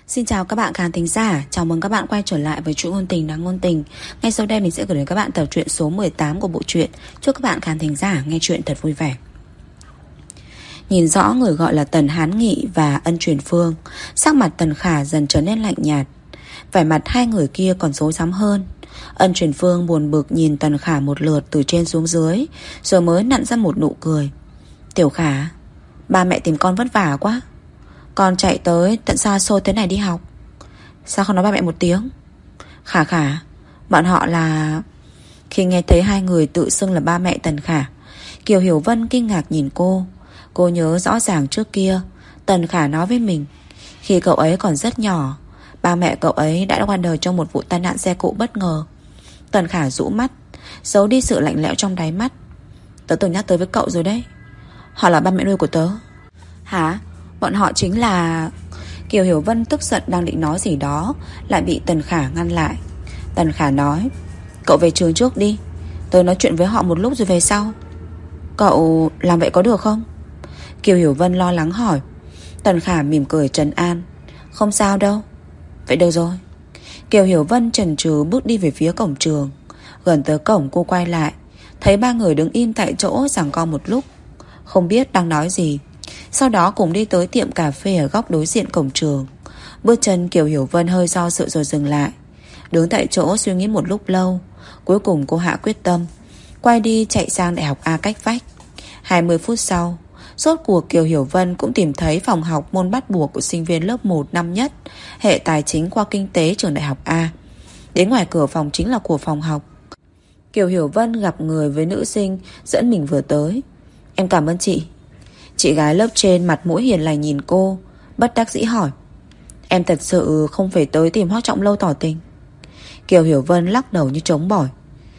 Xin chào các bạn khán thính giả, chào mừng các bạn quay trở lại với truyện ngôn tình đáng ngôn tình. Ngay sau đây mình sẽ gửi đến các bạn tập truyện số 18 của bộ truyện. Chúc các bạn khán thính giả nghe truyện thật vui vẻ. Nhìn rõ người gọi là Tần Hán Nghị và Ân Truyền Phương, sắc mặt Tần Khả dần trở nên lạnh nhạt. Vẻ mặt hai người kia còn rối rắm hơn. Ân Truyền Phương buồn bực nhìn Tần Khả một lượt từ trên xuống dưới, rồi mới nặn ra một nụ cười. Tiểu Khả, ba mẹ tìm con vất vả quá, con chạy tới tận xa xôi thế này đi học, sao không nói ba mẹ một tiếng? Khả, bọn họ là... Khi nghe thấy hai người tự xưng là ba mẹ Tần Khả, Kiều Hiểu Vân kinh ngạc nhìn cô. Cô nhớ rõ ràng trước kia Tần Khả nói với mình, khi cậu ấy còn rất nhỏ, ba mẹ cậu ấy đã qua đời trong một vụ tai nạn xe cộ bất ngờ. Tần Khả rũ mắt, giấu đi sự lạnh lẽo trong đáy mắt. Tớ từng nhắc tới với cậu rồi đấy, họ là ba mẹ nuôi của tớ. Hả? Bọn họ chính là... Kiều Hiểu Vân tức giận đang định nói gì đó, lại bị Tần Khả ngăn lại. Tần Khả nói, cậu về trường trước đi, tớ nói chuyện với họ một lúc rồi về sau. Cậu làm vậy có được không? Kiều Hiểu Vân lo lắng hỏi. Tần Khả mỉm cười trấn an, không sao đâu. Vậy được rồi. Kiều Hiểu Vân chần chừ bước đi về phía cổng trường. Gần tới cổng cô quay lại, thấy ba người đứng im tại chỗ giằng co một lúc, không biết đang nói gì. Sau đó cùng đi tới tiệm cà phê ở góc đối diện cổng trường. Bước chân Kiều Hiểu Vân hơi do dự rồi dừng lại, đứng tại chỗ suy nghĩ một lúc lâu. Cuối cùng cô hạ quyết tâm, quay đi chạy sang đại học A cách vách. 20 phút sau, rốt cuộc Kiều Hiểu Vân cũng tìm thấy phòng học môn bắt buộc của sinh viên lớp 1 năm nhất, hệ tài chính khoa kinh tế trường đại học A. Đến ngoài cửa phòng chính là của phòng học. Kiều Hiểu Vân gặp người với nữ sinh dẫn mình vừa tới. Em cảm ơn chị. Chị gái lớp trên mặt mũi hiền lành nhìn cô, bất đắc dĩ hỏi, em thật sự không phải tới tìm Hoắc Trọng Lâu tỏ tình? Kiều Hiểu Vân lắc đầu như trống bỏi.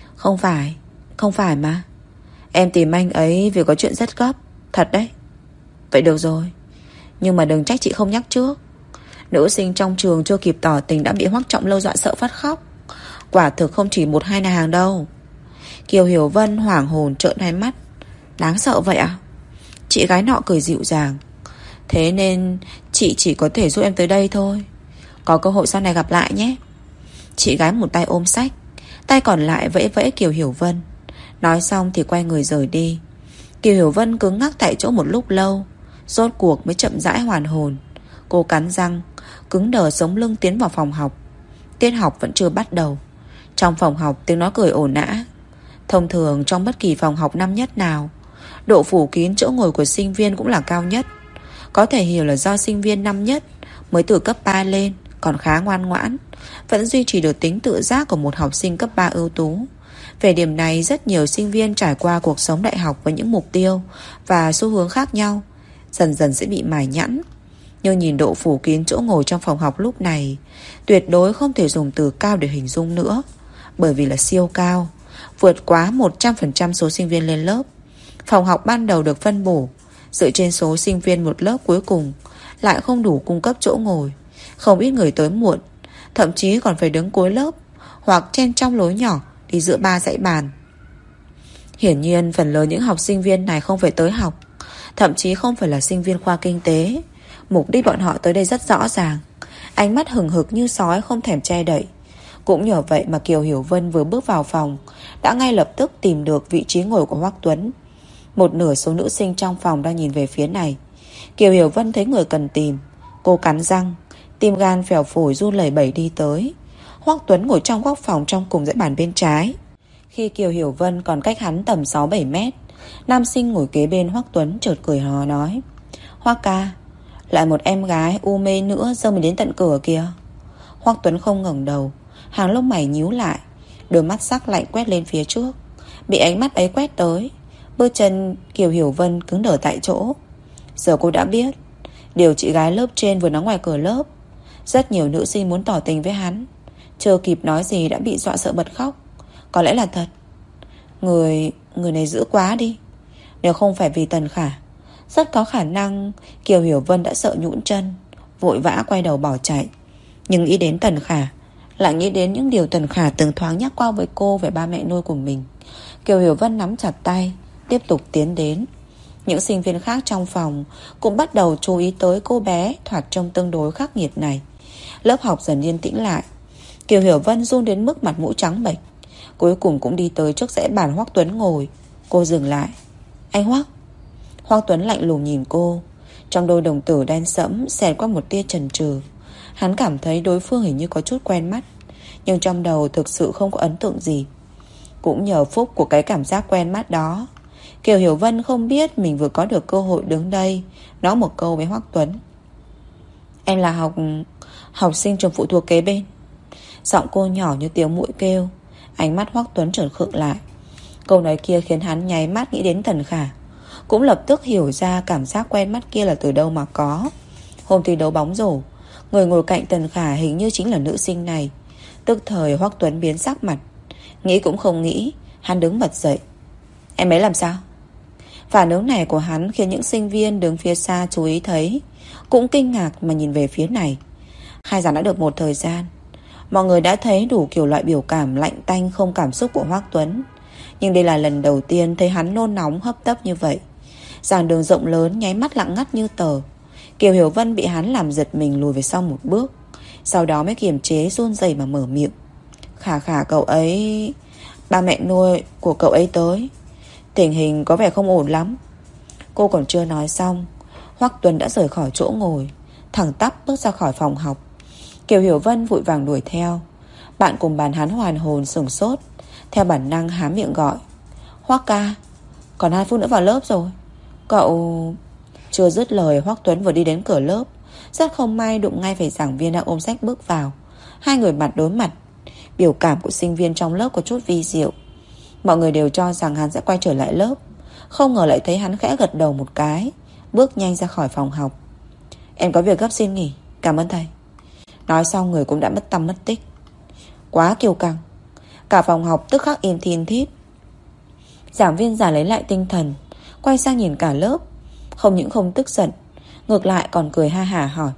Không phải mà. Em tìm anh ấy vì có chuyện rất gấp. Thật đấy. Vậy được rồi, nhưng mà đừng trách chị không nhắc trước. Nữ sinh trong trường chưa kịp tỏ tình đã bị Hoắc Trọng Lâu dọa sợ phát khóc. Quả thực không chỉ một hai nhà hàng đâu. Kiều Hiểu Vân hoảng hồn trợn hai mắt. Đáng sợ vậy à? Chị gái nọ cười dịu dàng. Thế nên chị chỉ có thể giúp em tới đây thôi. Có cơ hội sau này gặp lại nhé. Chị gái một tay ôm sách, tay còn lại vẫy vẫy Kiều Hiểu Vân. Nói xong thì quay người rời đi. Kiều Hiểu Vân cứng ngắc tại chỗ một lúc lâu, rốt cuộc mới chậm rãi hoàn hồn. Cô cắn răng, cứng đờ sống lưng tiến vào phòng học. Tiết học vẫn chưa bắt đầu. Trong phòng học tiếng nói cười ồn ào. Thông thường trong bất kỳ phòng học năm nhất nào, độ phủ kín chỗ ngồi của sinh viên cũng là cao nhất. Có thể hiểu là do sinh viên năm nhất mới từ cấp 3 lên còn khá ngoan ngoãn, vẫn duy trì được tính tự giác của một học sinh cấp 3 ưu tú. Về điểm này, rất nhiều sinh viên trải qua cuộc sống đại học với những mục tiêu và xu hướng khác nhau, dần dần sẽ bị mài nhẵn. Nhưng nhìn độ phủ kín chỗ ngồi trong phòng học lúc này, tuyệt đối không thể dùng từ cao để hình dung nữa, bởi vì là siêu cao, vượt quá 100% số sinh viên lên lớp. Phòng học ban đầu được phân bổ dựa trên số sinh viên một lớp, cuối cùng lại không đủ cung cấp chỗ ngồi. Không ít người tới muộn, thậm chí còn phải đứng cuối lớp hoặc chen trong lối nhỏ đi giữa 3 dãy bàn. Hiển nhiên phần lớn những học sinh viên này không phải tới học, thậm chí không phải là sinh viên khoa kinh tế. Mục đích bọn họ tới đây rất rõ ràng, ánh mắt hừng hực như sói không thèm che đậy. Cũng nhờ vậy mà Kiều Hiểu Vân vừa bước vào phòng đã ngay lập tức tìm được vị trí ngồi của Hoắc Tuấn. Một nửa số nữ sinh trong phòng đang nhìn về phía này. Kiều Hiểu Vân thấy người cần tìm, cô cắn răng, tim gan phèo phổi run lẩy bẩy đi tới. Hoắc Tuấn ngồi trong góc phòng trong cùng dãy bàn bên trái. Khi Kiều Hiểu Vân còn cách hắn tầm 6-7 mét, nam sinh ngồi kế bên Hoắc Tuấn chợt cười hò nói, Hoắc ca, lại một em gái u mê nữa giờ mình đến tận cửa kìa. Hoắc Tuấn không ngẩng đầu, hàng lông mày nhíu lại, đôi mắt sắc lạnh quét lên phía trước. Bị ánh mắt ấy quét tới, bước chân Kiều Hiểu Vân cứng đờ tại chỗ. Giờ cô đã biết điều chị gái lớp trên vừa nói ngoài cửa lớp. Rất nhiều nữ sinh muốn tỏ tình với hắn, chưa kịp nói gì đã bị dọa sợ bật khóc. Có lẽ là thật. Người này dữ quá đi. Nếu không phải vì Tần Khả, rất có khả năng Kiều Hiểu Vân đã sợ nhũn chân, vội vã quay đầu bỏ chạy. Nhưng nghĩ đến Tần Khả, lại nghĩ đến những điều Tần Khả từng thoáng nhắc qua với cô về ba mẹ nuôi của mình. Kiều Hiểu Vân nắm chặt tay, tiếp tục tiến đến. Những sinh viên khác trong phòng cũng bắt đầu chú ý tới cô bé thoạt trông tương đối khắc nghiệt này. Lớp học dần yên tĩnh lại. Kiều Hiểu Vân run đến mức mặt mũi trắng bệch. Cuối cùng cũng đi tới trước dãy bàn Hoắc Tuấn ngồi. Cô dừng lại. Anh Hoắc. Hoắc Tuấn lạnh lùng nhìn cô. Trong đôi đồng tử đen sẫm xẹt qua một tia chần chừ. Hắn cảm thấy đối phương hình như có chút quen mắt, nhưng trong đầu thực sự không có ấn tượng gì. Cũng nhờ phúc của cái cảm giác quen mắt đó, Kiều Hiểu Vân không biết mình vừa có được cơ hội đứng đây nói một câu với Hoắc Tuấn. Em là học sinh trường phụ thuộc kế bên. Giọng cô nhỏ như tiếng muỗi kêu. Ánh mắt Hoắc Tuấn chợt khựng lại. Câu nói kia khiến hắn nháy mắt nghĩ đến Tần Khả. Cũng lập tức hiểu ra cảm giác quen mắt kia là từ đâu mà có. Hôm thi đấu bóng rổ, người ngồi cạnh Tần Khả hình như chính là nữ sinh này. Tức thời Hoắc Tuấn biến sắc mặt. Nghĩ cũng không nghĩ, hắn đứng bật dậy. Em ấy làm sao? Phản ứng này của hắn khiến những sinh viên đứng phía xa chú ý thấy, cũng kinh ngạc mà nhìn về phía này. Khai giảng đã được một thời gian, mọi người đã thấy đủ kiểu loại biểu cảm lạnh tanh không cảm xúc của Hoắc Tuấn. Nhưng đây là lần đầu tiên thấy hắn nôn nóng hấp tấp như vậy. Giảng đường rộng lớn nháy mắt lặng ngắt như tờ. Kiều Hiểu Vân bị hắn làm giật mình lùi về sau một bước. Sau đó mới kiềm chế run rẩy mà mở miệng. Khả cậu ấy... Ba mẹ nuôi của cậu ấy tới. Tình hình có vẻ không ổn lắm. Cô còn chưa nói xong, Hoắc Tuấn đã rời khỏi chỗ ngồi, thẳng tắp bước ra khỏi phòng học. Kiều Hiểu Vân vội vàng đuổi theo. Bạn cùng bàn hắn hoàn hồn sửng sốt, theo bản năng há miệng gọi. Hoắc ca, còn 2 phút nữa vào lớp rồi. Cậu... Chưa dứt lời, Hoắc Tuấn vừa đi đến cửa lớp, rất không may đụng ngay phải giảng viên đang ôm sách bước vào. Hai người mặt đối mặt. Biểu cảm của sinh viên trong lớp có chút vi diệu. Mọi người đều cho rằng hắn sẽ quay trở lại lớp, không ngờ lại thấy hắn khẽ gật đầu một cái, bước nhanh ra khỏi phòng học. Em có việc gấp xin nghỉ, cảm ơn thầy. Nói xong người cũng đã mất tăm mất tích. Quá kiêu căng. Cả phòng học tức khắc im thin thít. Giảng viên già lấy lại tinh thần, quay sang nhìn cả lớp. Không những không tức giận, ngược lại còn cười ha hả hỏi.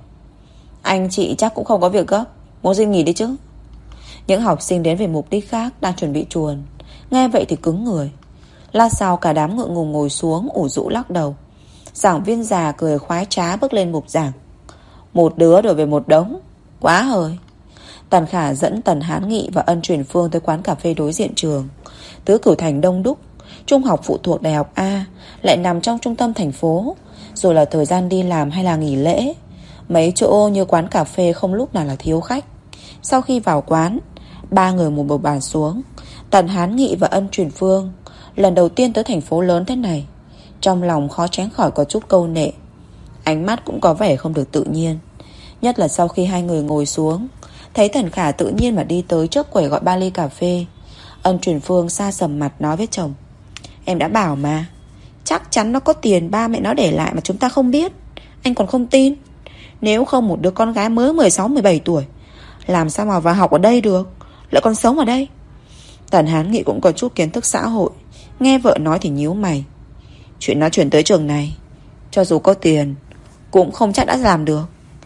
Anh chị chắc cũng không có việc gấp, muốn xin nghỉ đi chứ? Những học sinh đến về mục đích khác đang chuẩn bị chuồn, nghe vậy thì cứng người. Lát sau cả đám ngượng ngùng ngồi xuống ủ rũ lắc đầu. Giảng viên già cười khoái trá bước lên bục giảng. Một đứa đổi về một đống, quá hời. Tần Khả dẫn Tần Hán Nghị và Ân Truyền Phương tới quán cà phê đối diện trường. Tứ Cửu Thành đông đúc, trung học phụ thuộc Đại học A lại nằm trong trung tâm thành phố, rồi là thời gian đi làm hay là nghỉ lễ, mấy chỗ như quán cà phê không lúc nào là thiếu khách. Sau khi vào quán, 3 người một bàn xuống. Tần Hán Nghị và Ân Truyền Phương lần đầu tiên tới thành phố lớn thế này, trong lòng khó tránh khỏi có chút câu nệ. Ánh mắt cũng có vẻ không được tự nhiên. Nhất là sau khi hai người ngồi xuống, thấy Tần Khả tự nhiên mà đi tới trước quầy gọi 3 ly cà phê. Ân Truyền Phương xa sầm mặt nói với chồng. Em đã bảo mà, chắc chắn nó có tiền ba mẹ nó để lại mà chúng ta không biết. Anh còn không tin. Nếu không một đứa con gái mới 16-17 tuổi làm sao mà vào học ở đây được, lại còn sống ở đây. Tần Hán Nghị cũng có chút kiến thức xã hội, nghe vợ nói thì nhíu mày. Chuyện nó chuyển tới trường này, cho dù có tiền cũng không chắc đã làm được.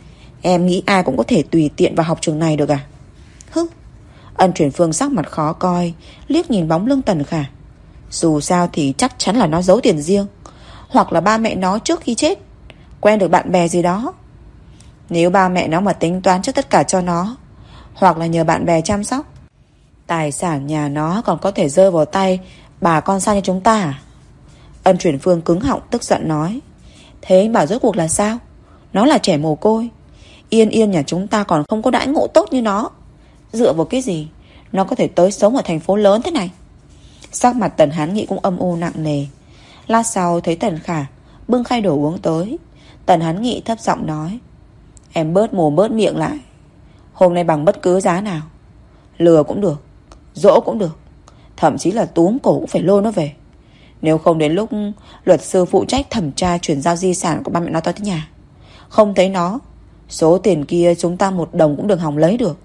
Em nghĩ ai cũng có thể tùy tiện vào học trường này được à? Hứ. Ân Truyền Phương sắc mặt khó coi, liếc nhìn bóng lưng Tần Khả. Dù sao thì chắc chắn là nó giấu tiền riêng, hoặc là ba mẹ nó trước khi chết quen được bạn bè gì đó. Nếu ba mẹ nó mà tính toán trước tất cả cho nó, hoặc là nhờ bạn bè chăm sóc, tài sản nhà nó còn có thể rơi vào tay bà con xa như chúng ta à? Ân Truyền Phương cứng họng tức giận nói. Thế bảo rốt cuộc là sao? Nó là trẻ mồ côi, Yên Yên nhà chúng ta còn không có đãi ngộ tốt như nó. Dựa vào cái gì nó có thể tới sống ở thành phố lớn thế này? Sắc mặt Tần Hán Nghị cũng âm u nặng nề. Lát sau thấy Tần Khả bưng khay đồ uống tới, Tần Hán Nghị thấp giọng nói. Em bớt mồm bớt miệng lại. Hôm nay bằng bất cứ giá nào, lừa cũng được, dỗ cũng được, thậm chí là túm cổ cũng phải lôi nó về. Nếu không đến lúc luật sư phụ trách thẩm tra chuyển giao di sản của ba mẹ nó tới nhà, không thấy nó, số tiền kia chúng ta một đồng cũng đừng hòng lấy được.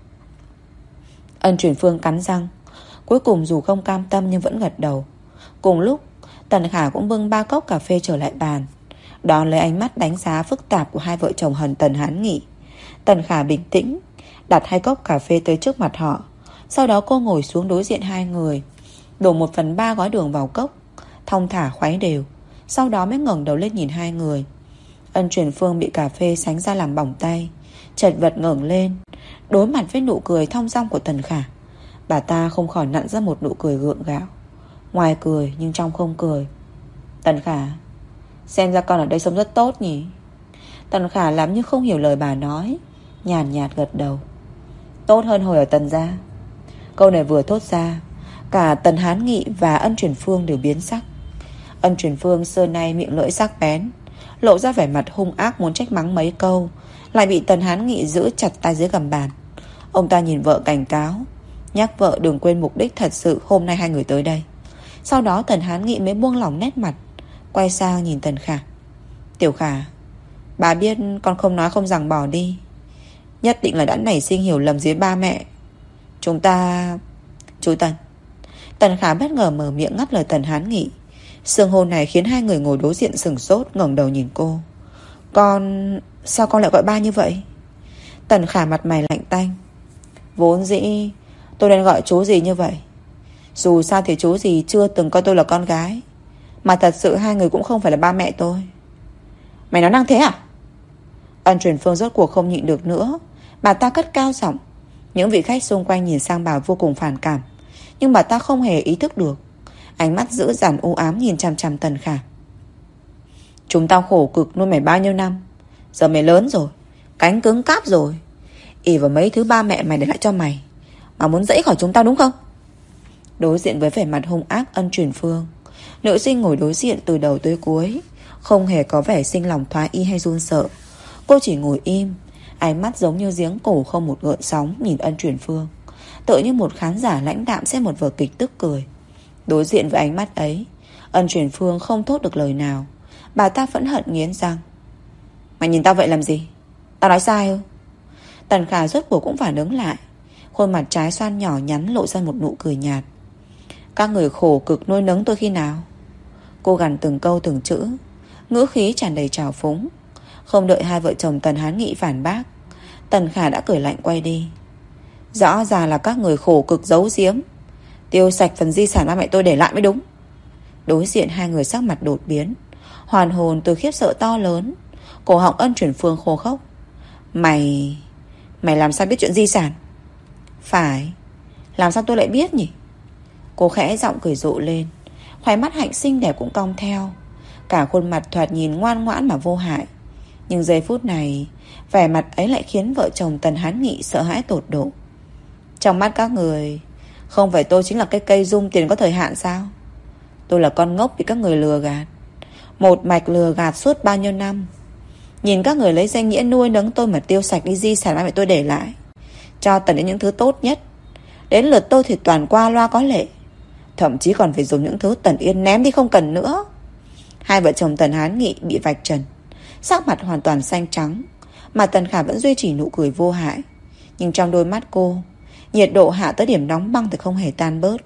Ân Truyền Phương cắn răng, cuối cùng dù không cam tâm nhưng vẫn gật đầu. Cùng lúc Tần Khả cũng bưng 3 cốc cà phê trở lại bàn, đón lấy ánh mắt đánh giá phức tạp của hai vợ chồng Tần Hán Nghị. Tần Khả bình tĩnh đặt 2 cốc cà phê tới trước mặt họ. Sau đó cô ngồi xuống đối diện hai người, đổ 1/3 gói đường vào cốc, thong thả khuấy đều. Sau đó mới ngẩng đầu lên nhìn hai người. Ân Truyền Phương bị cà phê sánh ra làm bỏng tay, chật vật ngẩng lên, Đối mặt với nụ cười thong dong của Tần Khả, bà ta không khỏi nặn ra một nụ cười gượng gạo, ngoài cười nhưng trong không cười. Tần Khả, xem ra con ở đây sống rất tốt nhỉ? Tần Khả làm như không hiểu lời bà nói, nhàn nhạt gật đầu. Tốt hơn hồi ở Tần gia. Câu này vừa thốt ra, cả Tần Hán Nghị và Ân Truyền Phương đều biến sắc. Ân Truyền Phương xưa nay miệng lưỡi sắc bén, lộ ra vẻ mặt hung ác muốn trách mắng mấy câu, lại bị Tần Hán Nghị giữ chặt tay dưới gầm bàn. Ông ta nhìn vợ cảnh cáo, nhắc vợ đừng quên mục đích thật sự hôm nay hai người tới đây. Sau đó Tần Hán Nghị mới buông lỏng nét mặt, quay sang nhìn Tần Khả. Tiểu Khả, bà biết con không nói không rằng bỏ đi, nhất định là đã nảy sinh hiểu lầm dưới ba mẹ. Chúng ta... Chú Tần. Tần Khả bất ngờ mở miệng ngắt lời Tần Hán Nghị. Sương hôn này khiến hai người ngồi đối diện sửng sốt, ngẩng đầu nhìn cô. Con... Sao con lại gọi ba như vậy? Tần Khả mặt mày lạnh tanh. Vốn dĩ tôi nên gọi chú gì như vậy. Dù sao thì chú gì chưa từng coi tôi là con gái, mà thật sự hai người cũng không phải là ba mẹ tôi. Mày nói năng thế à? Ân Truyền Phương rốt cuộc không nhịn được nữa, bà ta cất cao giọng. Những vị khách xung quanh nhìn sang bà vô cùng phản cảm, nhưng bà ta không hề ý thức được. Ánh mắt dữ dằn u ám nhìn chằm chằm Tần Khả. Chúng tao khổ cực nuôi mày bao nhiêu năm, giờ mày lớn rồi, cánh cứng cáp rồi, ỷ vào mấy thứ ba mẹ mày để lại cho mày mà muốn dẫy khỏi chúng tao đúng không? Đối diện với vẻ mặt hung ác Ân Truyền Phương, nữ sinh ngồi đối diện từ đầu tới cuối không hề có vẻ sinh lòng thoái y hay run sợ. Cô chỉ ngồi im, ánh mắt giống như giếng cổ không một gợn sóng nhìn Ân Truyền Phương, tựa như một khán giả lãnh đạm xem một vở kịch tức cười. Đối diện với ánh mắt ấy, Ân Truyền Phương không thốt được lời nào. Bà ta phẫn hận nghiến răng. Mày nhìn tao vậy làm gì? Tao nói sai ư? Tần Khả rốt cuộc cũng phản ứng lại, khuôn mặt trái xoan nhỏ nhắn lộ ra một nụ cười nhạt. Các người khổ cực nuôi nấng tôi khi nào? Cô gằn từng câu từng chữ, ngữ khí tràn đầy trào phúng. Không đợi hai vợ chồng Tần Hán Nghị phản bác, Tần Khả đã cười lạnh quay đi. Rõ ràng là các người khổ cực giấu giếm, tiêu sạch phần di sản ba mẹ tôi để lại mới đúng. Đối diện hai người sắc mặt đột biến, hoàn hồn từ khiếp sợ to lớn. Cổ họng Ân Truyền Phương khô khốc. Mày làm sao biết chuyện di sản? Phải, làm sao tôi lại biết nhỉ? Cô khẽ giọng cười rộ lên, khóe mắt hạnh xinh đẹp cũng cong theo. Cả khuôn mặt thoạt nhìn ngoan ngoãn mà vô hại, nhưng giây phút này vẻ mặt ấy lại khiến vợ chồng Tần Hán Nghị sợ hãi tột độ. Trong mắt các người, không phải tôi chính là cái cây dung tiền có thời hạn sao? Tôi là con ngốc bị các người lừa gạt, một mạch lừa gạt suốt bao nhiêu năm. Nhìn các người lấy danh nghĩa nuôi nấng tôi mà tiêu sạch đi di sản ba mẹ tôi để lại, cho Tần đến những thứ tốt nhất. Đến lượt tôi thì toàn qua loa có lệ, thậm chí còn phải dùng những thứ Tần Yên ném đi không cần nữa. Hai vợ chồng Tần Hán Nghị bị vạch trần, sắc mặt hoàn toàn xanh trắng, mà Tần Khả vẫn duy trì nụ cười vô hại. Nhưng trong đôi mắt cô, nhiệt độ hạ tới điểm nóng băng thì không hề tan bớt.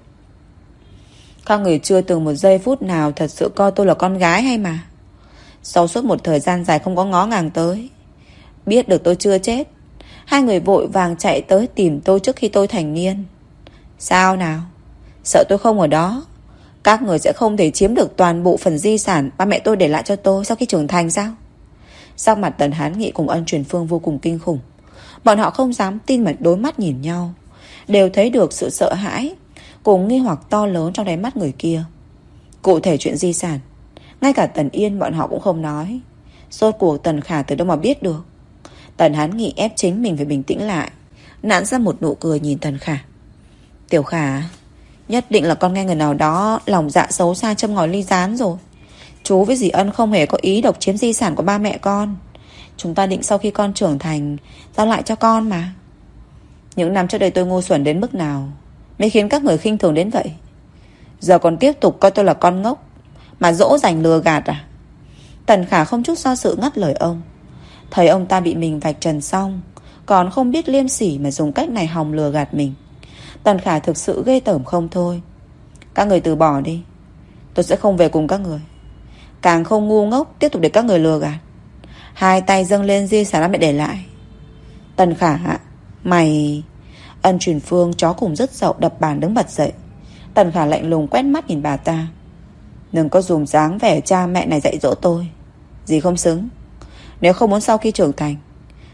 Các người chưa từng một giây phút nào thật sự coi tôi là con gái hay mà. Sau suốt một thời gian dài không có ngó ngàng tới, biết được tôi chưa chết, hai người vội vàng chạy tới tìm tôi trước khi tôi thành niên. Sao nào? Sợ tôi không ở đó, các người sẽ không thể chiếm được toàn bộ phần di sản ba mẹ tôi để lại cho tôi sau khi trưởng thành sao? Sắc mặt Tần Hán Nghị cùng Ân Truyền Phương vô cùng kinh khủng. Bọn họ không dám tin mà đối mắt nhìn nhau, đều thấy được sự sợ hãi cùng nghi hoặc to lớn trong đáy mắt người kia. Cụ thể chuyện di sản, ngay cả Tần Yên bọn họ cũng không nói. Rốt cuộc Tần Khả từ đâu mà biết được? Tần Hán Nghị ép chính mình phải bình tĩnh lại, nặn ra một nụ cười nhìn Tần Khả. Tiểu Khả, nhất định là con nghe người nào đó lòng dạ xấu xa châm ngòi ly gián rồi. Chú với dì Ân không hề có ý độc chiếm di sản của ba mẹ con. Chúng ta định sau khi con trưởng thành giao lại cho con mà. Những năm trước đây tôi ngu xuẩn đến mức nào mới khiến các người khinh thường đến vậy? Giờ còn tiếp tục coi tôi là con ngốc mà dỗ dành lừa gạt à? Tần Khả không chút do dự ngắt lời ông. Thấy ông ta bị mình vạch trần xong, còn không biết liêm sỉ mà dùng cách này hòng lừa gạt mình. Tần Khả thực sự ghê tởm không thôi. Các người từ bỏ đi, tôi sẽ không về cùng các người. Càng không ngu ngốc tiếp tục để các người lừa gạt. Hai tay dâng lên di sản mẹ để lại. Tần Khả, mày... Ân Truyền Phương chó cùng rất dậu đập bàn đứng bật dậy. Tần Khả lạnh lùng quét mắt nhìn bà ta. Đừng có dùng dáng vẻ cha mẹ này dạy dỗ tôi, dì không xứng. Nếu không muốn sau khi trưởng thành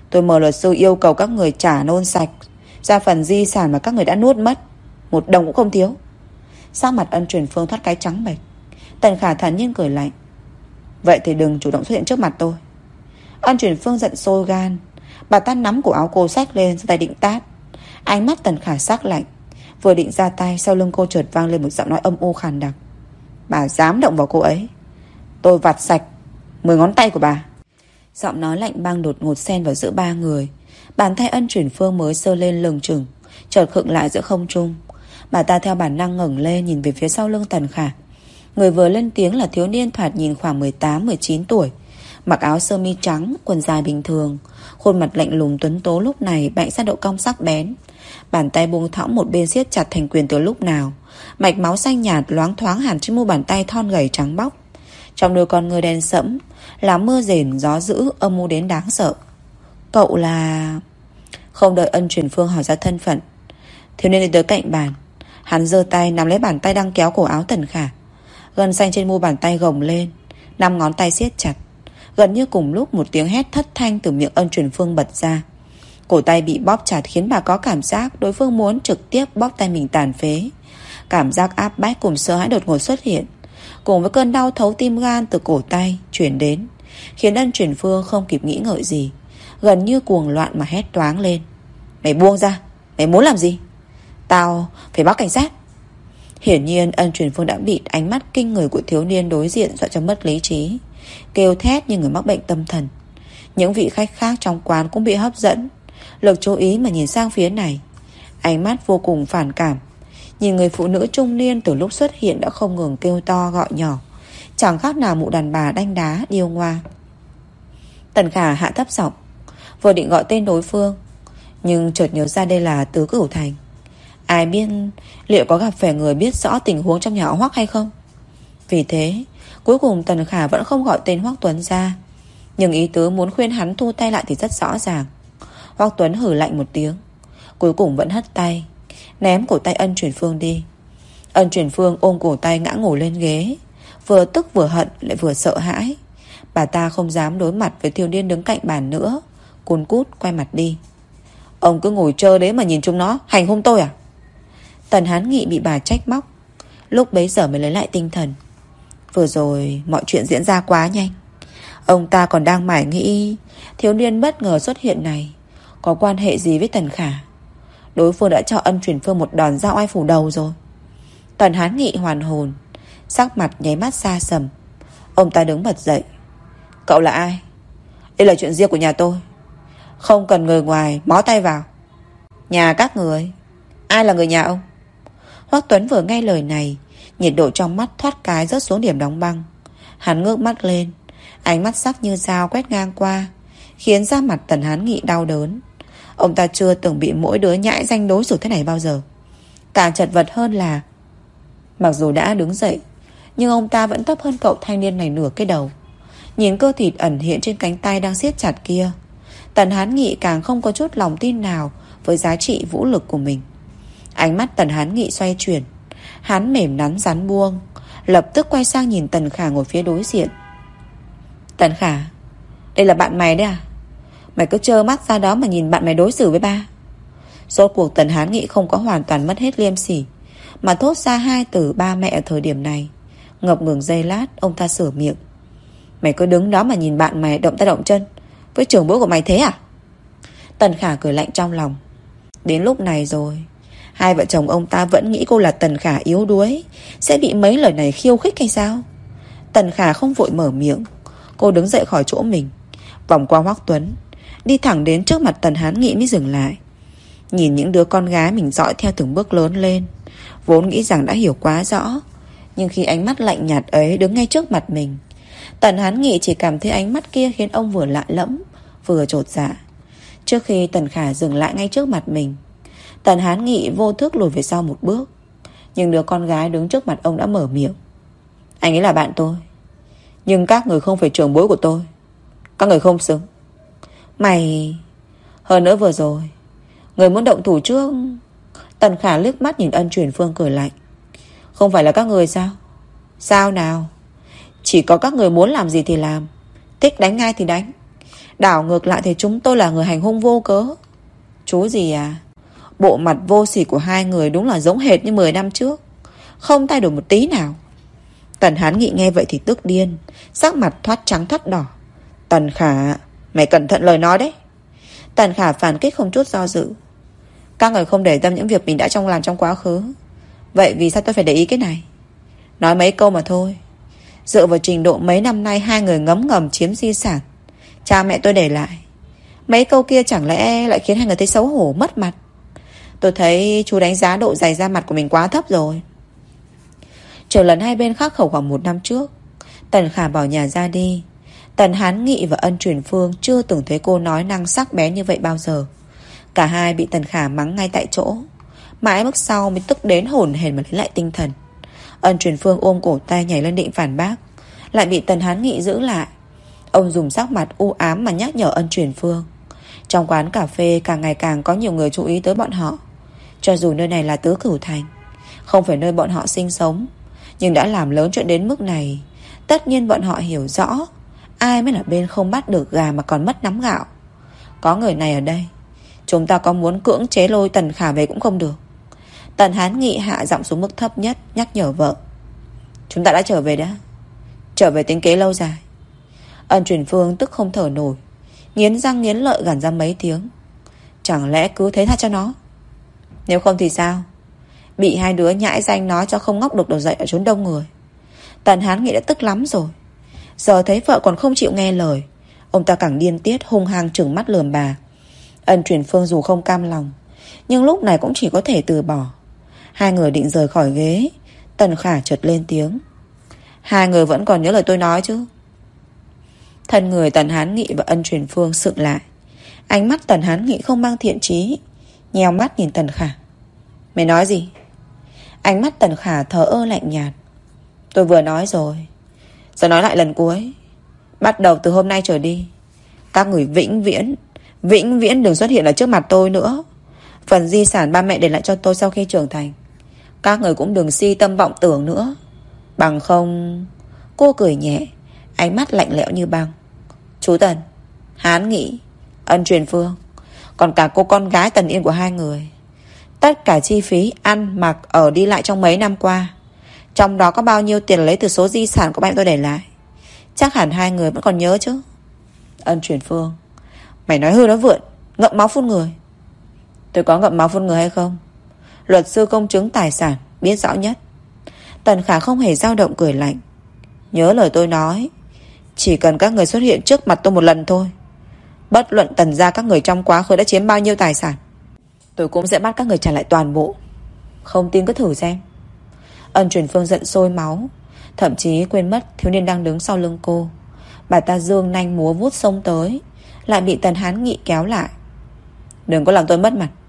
Tôi mời luật sư yêu cầu các người trả nôn sạch ra phần di sản mà các người đã nuốt mất. Một đồng cũng không thiếu. Sắc mặt Ân Truyền Phương thoát cái trắng bệch. Tần Khả thản nhiên cười lạnh. Vậy thì đừng chủ động xuất hiện trước mặt tôi. Ân Truyền Phương giận sôi gan. Bà ta nắm cổ áo cô xách lên, giơ tay định tát. Ánh mắt Tần Khả sắc lạnh. Vừa định ra tay, sau lưng cô chợt vang lên một giọng nói âm u khàn đặc. Bà dám động vào cô ấy, tôi vặt sạch 10 ngón tay của bà. Giọng nói lạnh băng đột ngột xen vào giữa ba người. Bàn tay Ân Truyền Phương mới sơ lên lừng chừng, chợt khựng lại giữa không trung. Bà ta theo bản năng ngẩng lên nhìn về phía sau lưng Tần Khả. Người vừa lên tiếng là thiếu niên thoạt nhìn khoảng 18-19 tuổi, mặc áo sơ mi trắng, quần dài bình thường, khuôn mặt lạnh lùng tuấn tố lúc này bạnh ra độ cong sắc bén. Bàn tay buông thõng một bên siết chặt thành quyền từ lúc nào. Mạch máu xanh nhạt loáng thoáng hẳn trên mu bàn tay thon gầy trắng bóc. Trong đôi con ngươi đen sẫm là mưa rền gió dữ âm u đến đáng sợ. Cậu là... Không đợi Ân Truyền Phương hỏi ra thân phận, thiếu niên đi tới cạnh bàn. Hắn giơ tay nắm lấy bàn tay đang kéo cổ áo Tần Khả. Gân xanh trên mu bàn tay gồng lên, 5 ngón tay siết chặt. Gần như cùng lúc một tiếng hét thất thanh từ miệng Ân Truyền Phương bật ra. Cổ tay bị bóp chặt khiến bà có cảm giác đối phương muốn trực tiếp bóp tay mình tàn phế. Cảm giác áp bách cùng sợ hãi đột ngột xuất hiện, cùng với cơn đau thấu tim gan từ cổ tay chuyển đến, khiến Ân Truyền Phương không kịp nghĩ ngợi gì, gần như cuồng loạn mà hét toáng lên. Mày buông ra, mày muốn làm gì? Tao phải báo cảnh sát. Hiển nhiên Ân Truyền Phương đã bị ánh mắt kinh người của thiếu niên đối diện dọa cho mất lý trí, kêu thét như người mắc bệnh tâm thần. Những vị khách khác trong quán cũng bị hấp dẫn, lực chú ý mà nhìn sang phía này, ánh mắt vô cùng phản cảm. Nhìn người phụ nữ trung niên từ lúc xuất hiện đã không ngừng kêu to gọi nhỏ, chẳng khác nào mụ đàn bà đanh đá điêu ngoa. Tần Khả hạ thấp giọng, vừa định gọi tên đối phương, nhưng chợt nhớ ra đây là Tứ Cửu Thành. Ai biết liệu có gặp phải người biết rõ tình huống trong nhà họ Hoắc hay không. Vì thế cuối cùng Tần Khả vẫn không gọi tên Hoắc Tuấn ra, nhưng ý tứ muốn khuyên hắn thu tay lại thì rất rõ ràng. Hoắc Tuấn hử lạnh một tiếng, cuối cùng vẫn hất tay, ném cổ tay Ân Truyền Phương đi. Ân Truyền Phương ôm cổ tay ngã ngồi lên ghế, vừa tức vừa hận lại vừa sợ hãi. Bà ta không dám đối mặt với thiếu niên đứng cạnh bàn nữa, cun cút quay mặt đi. Ông cứ ngồi chơi đấy mà nhìn chúng nó hành hung tôi à? Tần Hán Nghị bị bà trách móc, lúc bấy giờ mới lấy lại tinh thần. Vừa rồi mọi chuyện diễn ra quá nhanh. Ông ta còn đang mải nghĩ thiếu niên bất ngờ xuất hiện này có quan hệ gì với Tần Khả. Đối phương đã cho Ân Truyền Phương một đòn dao oai phủ đầu rồi. Tần Hán Nghị hoàn hồn, sắc mặt nháy mắt xa sầm. Ông ta đứng bật dậy. Cậu là ai? Đây là chuyện riêng của nhà tôi, không cần người ngoài mó tay vào. Nhà các người? Ai là người nhà ông? Hoắc Tuấn vừa nghe lời này, nhiệt độ trong mắt thoát cái rớt xuống điểm đóng băng. Hắn ngước mắt lên, ánh mắt sắc như dao quét ngang qua, khiến da mặt Tần Hán Nghị đau đớn. Ông ta chưa từng bị mỗi đứa nhãi danh đối xử thế này bao giờ. Càng chật vật hơn là mặc dù đã đứng dậy, nhưng ông ta vẫn thấp hơn cậu thanh niên này nửa cái đầu. Nhìn cơ thịt ẩn hiện trên cánh tay đang siết chặt kia, Tần Hán Nghị càng không có chút lòng tin nào với giá trị vũ lực của mình. Ánh mắt Tần Hán Nghị xoay chuyển, hắn mềm nắn rắn buông, lập tức quay sang nhìn Tần Khả ngồi phía đối diện. Tần Khả, đây là bạn mày đấy à? Mày cứ trơ mắt ra đó mà nhìn bạn mày đối xử với ba. Rốt cuộc Tần Hán Nghị không có hoàn toàn mất hết liêm sỉ, mà thốt ra hai từ ba mẹ ở thời điểm này. Ngập ngừng giây lát, ông ta sửa miệng. Mày cứ đứng đó mà nhìn bạn mày động tay động chân với trưởng bối của mày thế à? Tần Khả cười lạnh trong lòng. Đến lúc này rồi, hai vợ chồng ông ta vẫn nghĩ cô là Tần Khả yếu đuối, sẽ bị mấy lời này khiêu khích hay sao? Tần Khả không vội mở miệng. Cô đứng dậy khỏi chỗ mình, vòng qua Hoắc Tuấn, đi thẳng đến trước mặt Tần Hán Nghị mới dừng lại. Nhìn những đứa con gái mình dõi theo từng bước lớn lên, vốn nghĩ rằng đã hiểu quá rõ, nhưng khi ánh mắt lạnh nhạt ấy đứng ngay trước mặt mình, Tần Hán Nghị chỉ cảm thấy ánh mắt kia khiến ông vừa lạ lẫm vừa chột dạ. Trước khi Tần Khả dừng lại ngay trước mặt mình, Tần Hán Nghị vô thức lùi về sau một bước. Nhưng đứa con gái đứng trước mặt ông đã mở miệng. Anh ấy là bạn tôi, nhưng các người không phải trưởng bối của tôi. Các người không xứng. Mày... Hơn nữa vừa rồi người muốn động thủ trước. Tần Khả liếc mắt nhìn Ân Truyền Phương cười lạnh. Không phải là các người sao? Sao nào? Chỉ có các người muốn làm gì thì làm, thích đánh ai thì đánh. Đảo ngược lại thì chúng tôi là người hành hung vô cớ. Chú gì à? Bộ mặt vô sỉ của hai người đúng là giống hệt như 10 năm trước, không thay đổi một tí nào. Tần Hán Nghị nghe vậy thì tức điên, sắc mặt thoát trắng thoát đỏ. Tần Khả, mày cẩn thận lời nói đấy. Tần Khả phản kích không chút do dự. Các người không để tâm những việc mình đã làm trong quá khứ, vậy vì sao tôi phải để ý cái này? Nói mấy câu mà thôi. Dựa vào trình độ mấy năm nay hai người ngấm ngầm chiếm di sản cha mẹ tôi để lại, mấy câu kia chẳng lẽ lại khiến hai người thấy xấu hổ mất mặt? Tôi thấy chú đánh giá độ dày da mặt của mình quá thấp rồi. Chờ lần hai bên khắc khẩu khoảng 1 năm trước, Tần Khả bỏ nhà ra đi. Tần Hán Nghị và Ân Truyền Phương chưa từng thấy cô nói năng sắc bén như vậy bao giờ. Cả hai bị Tần Khả mắng ngay tại chỗ. Mãi lúc sau mới tức đến hổn hển mà lấy lại tinh thần. Ân Truyền Phương ôm cổ tay nhảy lên định phản bác, lại bị Tần Hán Nghị giữ lại. Ông dùng sắc mặt u ám mà nhắc nhở Ân Truyền Phương. Trong quán cà phê càng ngày càng có nhiều người chú ý tới bọn họ. Cho dù nơi này là Tứ Cửu Thành, không phải nơi bọn họ sinh sống, nhưng đã làm lớn chuyện đến mức này, tất nhiên bọn họ hiểu rõ ai mới là bên không bắt được gà mà còn mất nắm gạo. Có người này ở đây, chúng ta có muốn cưỡng chế lôi Tần Khả về cũng không được. Tần Hán Nghị hạ giọng xuống mức thấp nhất, nhắc nhở vợ. Chúng ta đã trở về đã. Trở về tính kế lâu dài. Ân Truyền Phương tức không thở nổi, nghiến răng nghiến lợi gằn ra mấy tiếng. Chẳng lẽ cứ thế tha cho nó? Nếu không thì sao? Bị hai đứa nhãi danh nó cho không ngóc được đầu dậy ở chốn đông người. Tần Hán Nghị đã tức lắm rồi. Giờ thấy vợ còn không chịu nghe lời, ông ta càng điên tiết hung hăng trừng mắt lườm bà. Ân Truyền Phương dù không cam lòng, nhưng lúc này cũng chỉ có thể từ bỏ. Hai người định rời khỏi ghế, Tần Khả chợt lên tiếng. Hai người vẫn còn nhớ lời tôi nói chứ? Thân người Tần Hán Nghị và Ân Truyền Phương sững lại. Ánh mắt Tần Hán Nghị không mang thiện chí, nheo mắt nhìn Tần Khả. Mày nói gì? Ánh mắt Tần Khả thờ ơ lạnh nhạt. Tôi vừa nói rồi, giờ nói lại lần cuối. Bắt đầu từ hôm nay trở đi, các người vĩnh viễn đừng xuất hiện ở trước mặt tôi nữa. Phần di sản ba mẹ để lại cho tôi sau khi trưởng thành, các người cũng đừng si tâm vọng tưởng nữa. Bằng không... Cô cười nhẹ, ánh mắt lạnh lẽo như băng. Chú Tần, Hán Nghị, Ân Truyền Phương, còn cả cô con gái Tần Yên của hai người, tất cả chi phí ăn, mặc, ở đi lại trong mấy năm qua, trong đó có bao nhiêu tiền lấy từ số di sản của ba mẹ tôi để lại, chắc hẳn hai người vẫn còn nhớ chứ. Ân Truyền Phương, mày nói hư nói vượn, ngậm máu phun người. Tôi có ngậm máu phun người hay không? Luật sư công chứng tài sản biết rõ nhất. Tần Khả không hề dao động, cười lạnh. Nhớ lời tôi nói, chỉ cần các người xuất hiện trước mặt tôi một lần thôi, bất luận Tần gia các người trong quá khứ đã chiếm bao nhiêu tài sản, tôi cũng sẽ bắt các người trả lại toàn bộ. Không tin cứ thử xem. Ân Truyền Phương giận sôi máu, thậm chí quên mất thiếu niên đang đứng sau lưng cô. Bà ta giương nanh múa vuốt xông tới, lại bị Tần Hán Nghị kéo lại. Đừng có làm tôi mất mặt.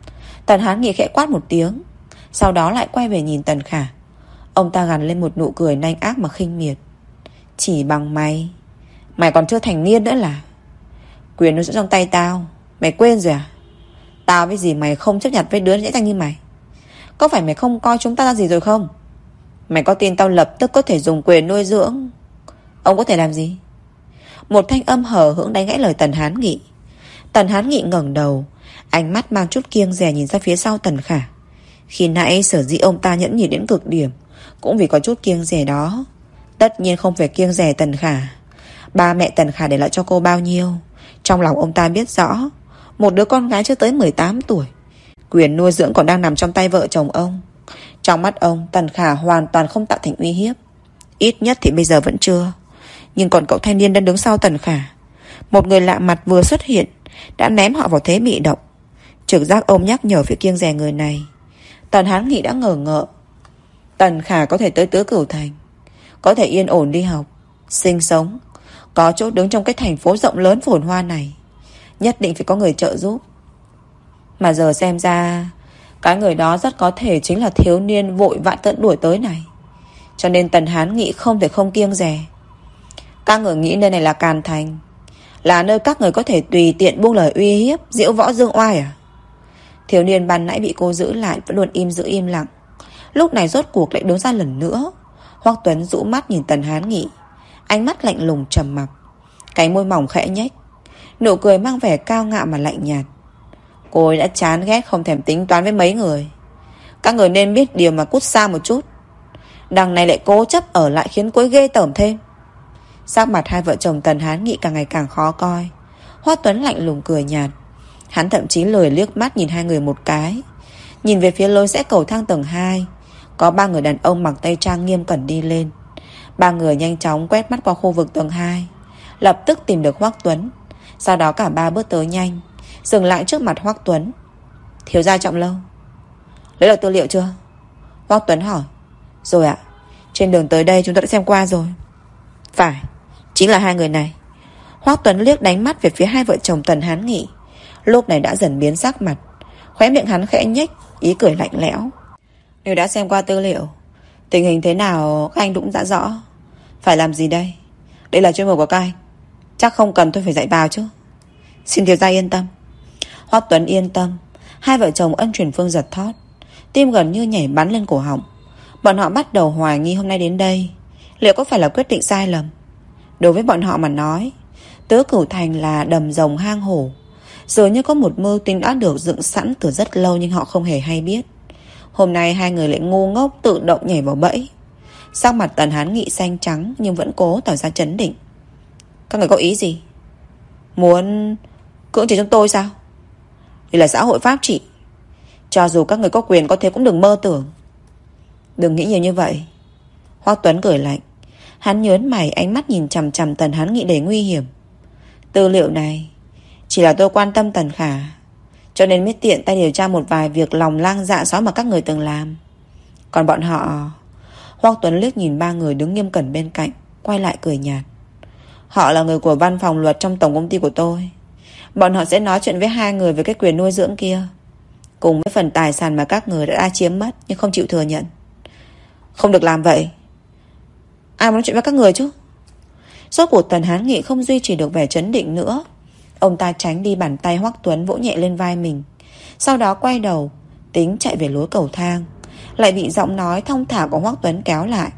Tần Hán Nghị khẽ quát một tiếng, sau đó lại quay về nhìn Tần Khả. Ông ta gằn lên một nụ cười nanh ác mà khinh miệt. Chỉ bằng mày còn chưa thành niên nữa là? Quyền nó sẽ trong tay tao, mày quên rồi à? Tao với gì mày không chấp nhận với đứa dễ dàng như mày? Có phải mày không coi chúng ta ra gì rồi không? Mày có tin tao lập tức có thể dùng quyền nuôi dưỡng ông có thể làm gì? Một thanh âm hờ hững đánh gãy lời Tần Hán Nghị. Tần Hán Nghị ngẩng đầu, ánh mắt mang chút kiêng dè nhìn ra phía sau Tần Khả. Khi nãy sở dĩ ông ta nhẫn nhịn đến cực điểm cũng vì có chút kiêng dè đó. Tất nhiên không phải kiêng dè Tần Khả. Ba mẹ Tần Khả để lại cho cô bao nhiêu, trong lòng ông ta biết rõ. Một đứa con gái chưa tới 18 tuổi, quyền nuôi dưỡng còn đang nằm trong tay vợ chồng ông. Trong mắt ông, Tần Khả hoàn toàn không tạo thành uy hiếp. Ít nhất thì bây giờ vẫn chưa. Nhưng còn cậu thanh niên đang đứng sau Tần Khả, một người lạ mặt vừa xuất hiện, đã ném họ vào thế bị động. Trực giác ông nhắc nhở việc kiêng dè người này. Tần Hán Nghị đã ngờ ngợ. Tần Khả có thể tới Tứ Cửu Thành, có thể yên ổn đi học, sinh sống, có chỗ đứng trong cái thành phố rộng lớn phồn hoa này, nhất định phải có người trợ giúp. Mà giờ xem ra, cái người đó rất có thể chính là thiếu niên vội vã tận đuổi tới này. Cho nên Tần Hán Nghị không thể không kiêng dè. Các người nghĩ nơi này là Càn Thành, là nơi các người có thể tùy tiện buông lời uy hiếp, diễu võ dương oai à? Thiếu niên ban nãy bị cô giữ lại vẫn luôn giữ im lặng, lúc này rốt cuộc lại đứng ra lần nữa. Hoắc Tuấn rũ mắt nhìn Tần Hán Nghị, ánh mắt lạnh lùng trầm mặc, cái môi mỏng khẽ nhếch. Nụ cười mang vẻ cao ngạo mà lạnh nhạt. Cô ấy đã chán ghét không thèm tính toán với mấy người. Các người nên biết điều mà cút xa một chút. Đằng này lại cố chấp ở lại khiến cô ấy ghê tởm thêm. Sắc mặt hai vợ chồng Tần Hán Nghị càng ngày càng khó coi. Hoắc Tuấn lạnh lùng cười nhạt. Hắn thậm chí lười liếc mắt nhìn hai người một cái. Nhìn về phía lối rẽ cầu thang tầng 2. Có 3 người đàn ông mặc tây trang nghiêm cẩn đi lên. 3 người nhanh chóng quét mắt qua khu vực tầng 2, lập tức tìm được Hoắc Tuấn. Sau đó cả 3 bước tới nhanh, dừng lại trước mặt Hoắc Tuấn. Thiếu gia Trọng Lâu, lấy được tư liệu chưa? Hoắc Tuấn hỏi. Rồi ạ, trên đường tới đây chúng ta đã xem qua rồi. Phải, chính là hai người này. Hoắc Tuấn liếc đánh mắt về phía hai vợ chồng Tần Hán Nghị. Lúc này đã dần biến sắc mặt. Khóe miệng hắn khẽ nhếch, ý cười lạnh lẽo. Nếu đã xem qua tư liệu, tình hình thế nào các anh cũng đã rõ. Phải làm gì đây? Đây là chuyên mục của các anh, chắc không cần tôi phải dạy vào chứ. Xin thiếu gia yên tâm. Hoắc Tuấn yên tâm. Hai vợ chồng Ân Truyền Phương giật thót, tim gần như nhảy bắn lên cổ họng. Bọn họ bắt đầu hoài nghi hôm nay đến đây liệu có phải là quyết định sai lầm. Đối với bọn họ mà nói, Tứ Cửu Thành là đầm rồng hang hổ, dường như có một mưu tính đã được dựng sẵn từ rất lâu, nhưng họ không hề hay biết. Hôm nay hai người lại ngu ngốc tự động nhảy vào bẫy. Sắc mặt Tần Hán Nghị xanh trắng nhưng vẫn cố tỏ ra trấn định. Các người có ý gì? Muốn cưỡng chế chúng tôi sao? Đây là xã hội pháp trị, cho dù các người có quyền có thế cũng đừng mơ tưởng. Đừng nghĩ nhiều như vậy. Hoắc Tuấn cười lạnh. Hắn nhớn mày, ánh mắt nhìn chằm chằm Tần Hán Nghị đầy nguy hiểm. Tư liệu này chỉ là tôi quan tâm Tần Khả, cho nên mới tiện tay điều tra một vài việc lòng lang dạ sói mà các người từng làm. Còn bọn họ... Hoắc Tuấn liếc nhìn 3 người đứng nghiêm cẩn bên cạnh, quay lại cười nhạt. Họ là người của văn phòng luật trong tổng công ty của tôi. Bọn họ sẽ nói chuyện với hai người về cái quyền nuôi dưỡng kia, cùng với phần tài sản mà các người đã chiếm mất nhưng không chịu thừa nhận. Không được làm vậy. Ai muốn nói chuyện với các người chứ? Rốt cuộc Tần Hán Nghị không duy trì được vẻ trấn định nữa. Ông ta tránh đi bàn tay Hoắc Tuấn vỗ nhẹ lên vai mình, sau đó quay đầu tính chạy về lối cầu thang, lại bị giọng nói thong thả của Hoắc Tuấn kéo lại.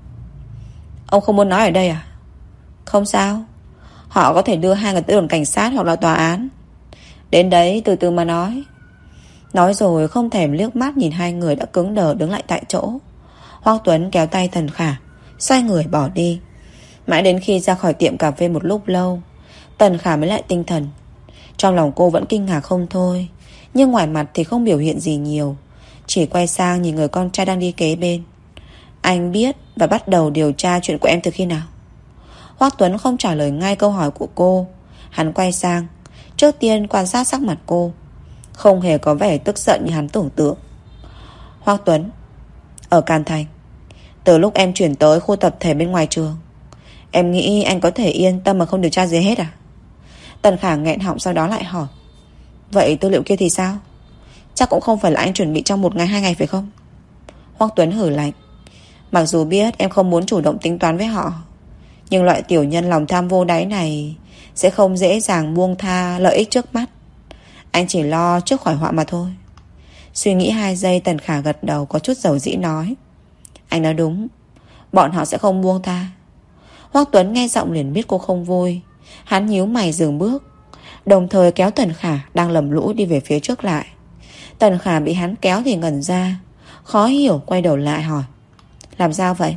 Ông không muốn nói ở đây à? Không sao, họ có thể đưa hai người tới đồn cảnh sát hoặc là tòa án. Đến đấy từ từ mà nói. Nói rồi không thèm liếc mắt nhìn hai người đã cứng đờ đứng lại tại chỗ. Hoắc Tuấn kéo tay Tần Khả, xoay người bỏ đi. Mãi đến khi ra khỏi tiệm cà phê một lúc lâu, Tần Khả mới lại tinh thần. Trong lòng cô vẫn kinh ngạc không thôi, nhưng ngoài mặt thì không biểu hiện gì nhiều, chỉ quay sang nhìn người con trai đang đi kế bên. Anh biết và bắt đầu điều tra chuyện của em từ khi nào? Hoắc Tuấn không trả lời ngay câu hỏi của cô. Hắn quay sang, trước tiên quan sát sắc mặt cô, không hề có vẻ tức giận như hắn tưởng tượng. Hoắc Tuấn, ở Càn Thành, từ lúc em chuyển tới khu tập thể bên ngoài trường, em nghĩ anh có thể yên tâm mà không điều tra gì hết à? Tần Khả nghẹn họng, sau đó lại hỏi. Vậy tư liệu kia thì sao? Chắc cũng không phải là anh chuẩn bị trong 1 ngày 2 ngày phải không? Hoắc Tuấn hử lạnh. Mặc dù biết em không muốn chủ động tính toán với họ, nhưng loại tiểu nhân lòng tham vô đáy này sẽ không dễ dàng buông tha lợi ích trước mắt. Anh chỉ lo trước khỏi họa mà thôi. Suy nghĩ 2 giây, Tần Khả gật đầu có chút dầu dĩ nói. Anh nói đúng, bọn họ sẽ không buông tha. Hoắc Tuấn nghe giọng liền biết cô không vui. Hắn nhíu mày dừng bước, đồng thời kéo Tần Khả đang lầm lũi đi về phía trước lại. Tần Khả bị hắn kéo thì ngẩn ra, khó hiểu quay đầu lại hỏi. Làm sao vậy?